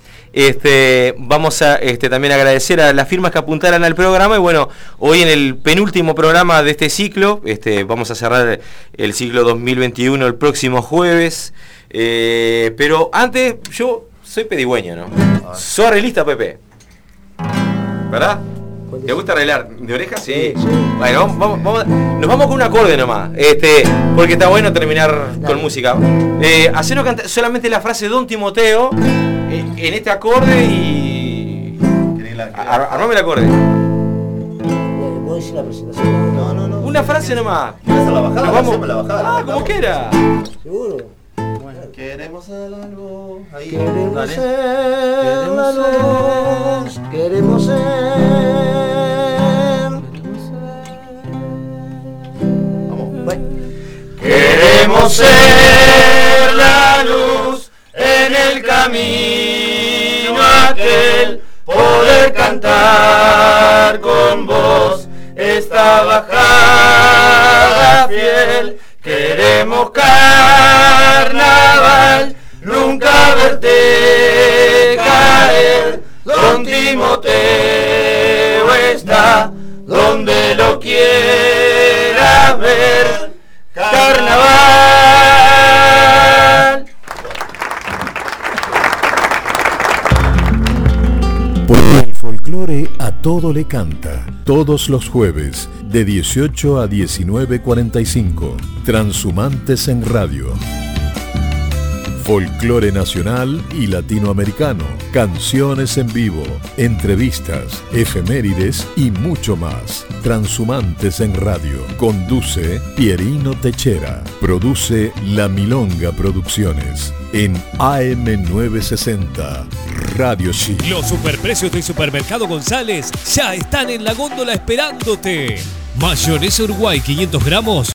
Este, vamos a este, también agradecer a las firmas que apuntaran al programa. Y bueno, hoy en el penúltimo programa de este ciclo, este, vamos a cerrar el ciclo dos mil veintiuno el próximo jueves. Eh, pero antes, yo soy pedigüeño, ¿no? Soy arreglista, Pepe, ¿verdad? ¿Te gusta arreglar? ¿De orejas? Sí. Bueno, vamos, vamos, vamos- nos vamos con un acorde nomás, este, porque está bueno terminar con música. Eh, hacernos cantar solamente la frase Don Timoteo eh, en este acorde y... Ar- armame el acorde. ¿Puedo decir la presentación? No, no, no. Una frase nomás. ¿Quieres hacer la bajada? Nos vamos. Hacemos la bajada. Ah, como quiera. ¿Seguro? Queremos el algo. Ahí. Queremos Dale. ser la luz, queremos ser. Vamos. Bueno. Queremos ser la luz en el camino aquel, poder cantar con vos esta bajada fiel. Queremos carnaval, nunca verte caer. Don Timoteo está donde lo quiera ver. Carnaval. Porque el folclore Folclore a todo le canta. Todos los jueves de dieciocho a diecinueve cuarenta y cinco. Transhumantes en Radio. Folclore nacional y latinoamericano, canciones en vivo, entrevistas, efemérides y mucho más. Transhumantes en Radio. Conduce Pierino Techera. Produce La Milonga Producciones. En A M novecientos sesenta, Radio Chi. Los superprecios del Supermercado González ya están en la góndola esperándote. Mayonesa Uruguay quinientos gramos,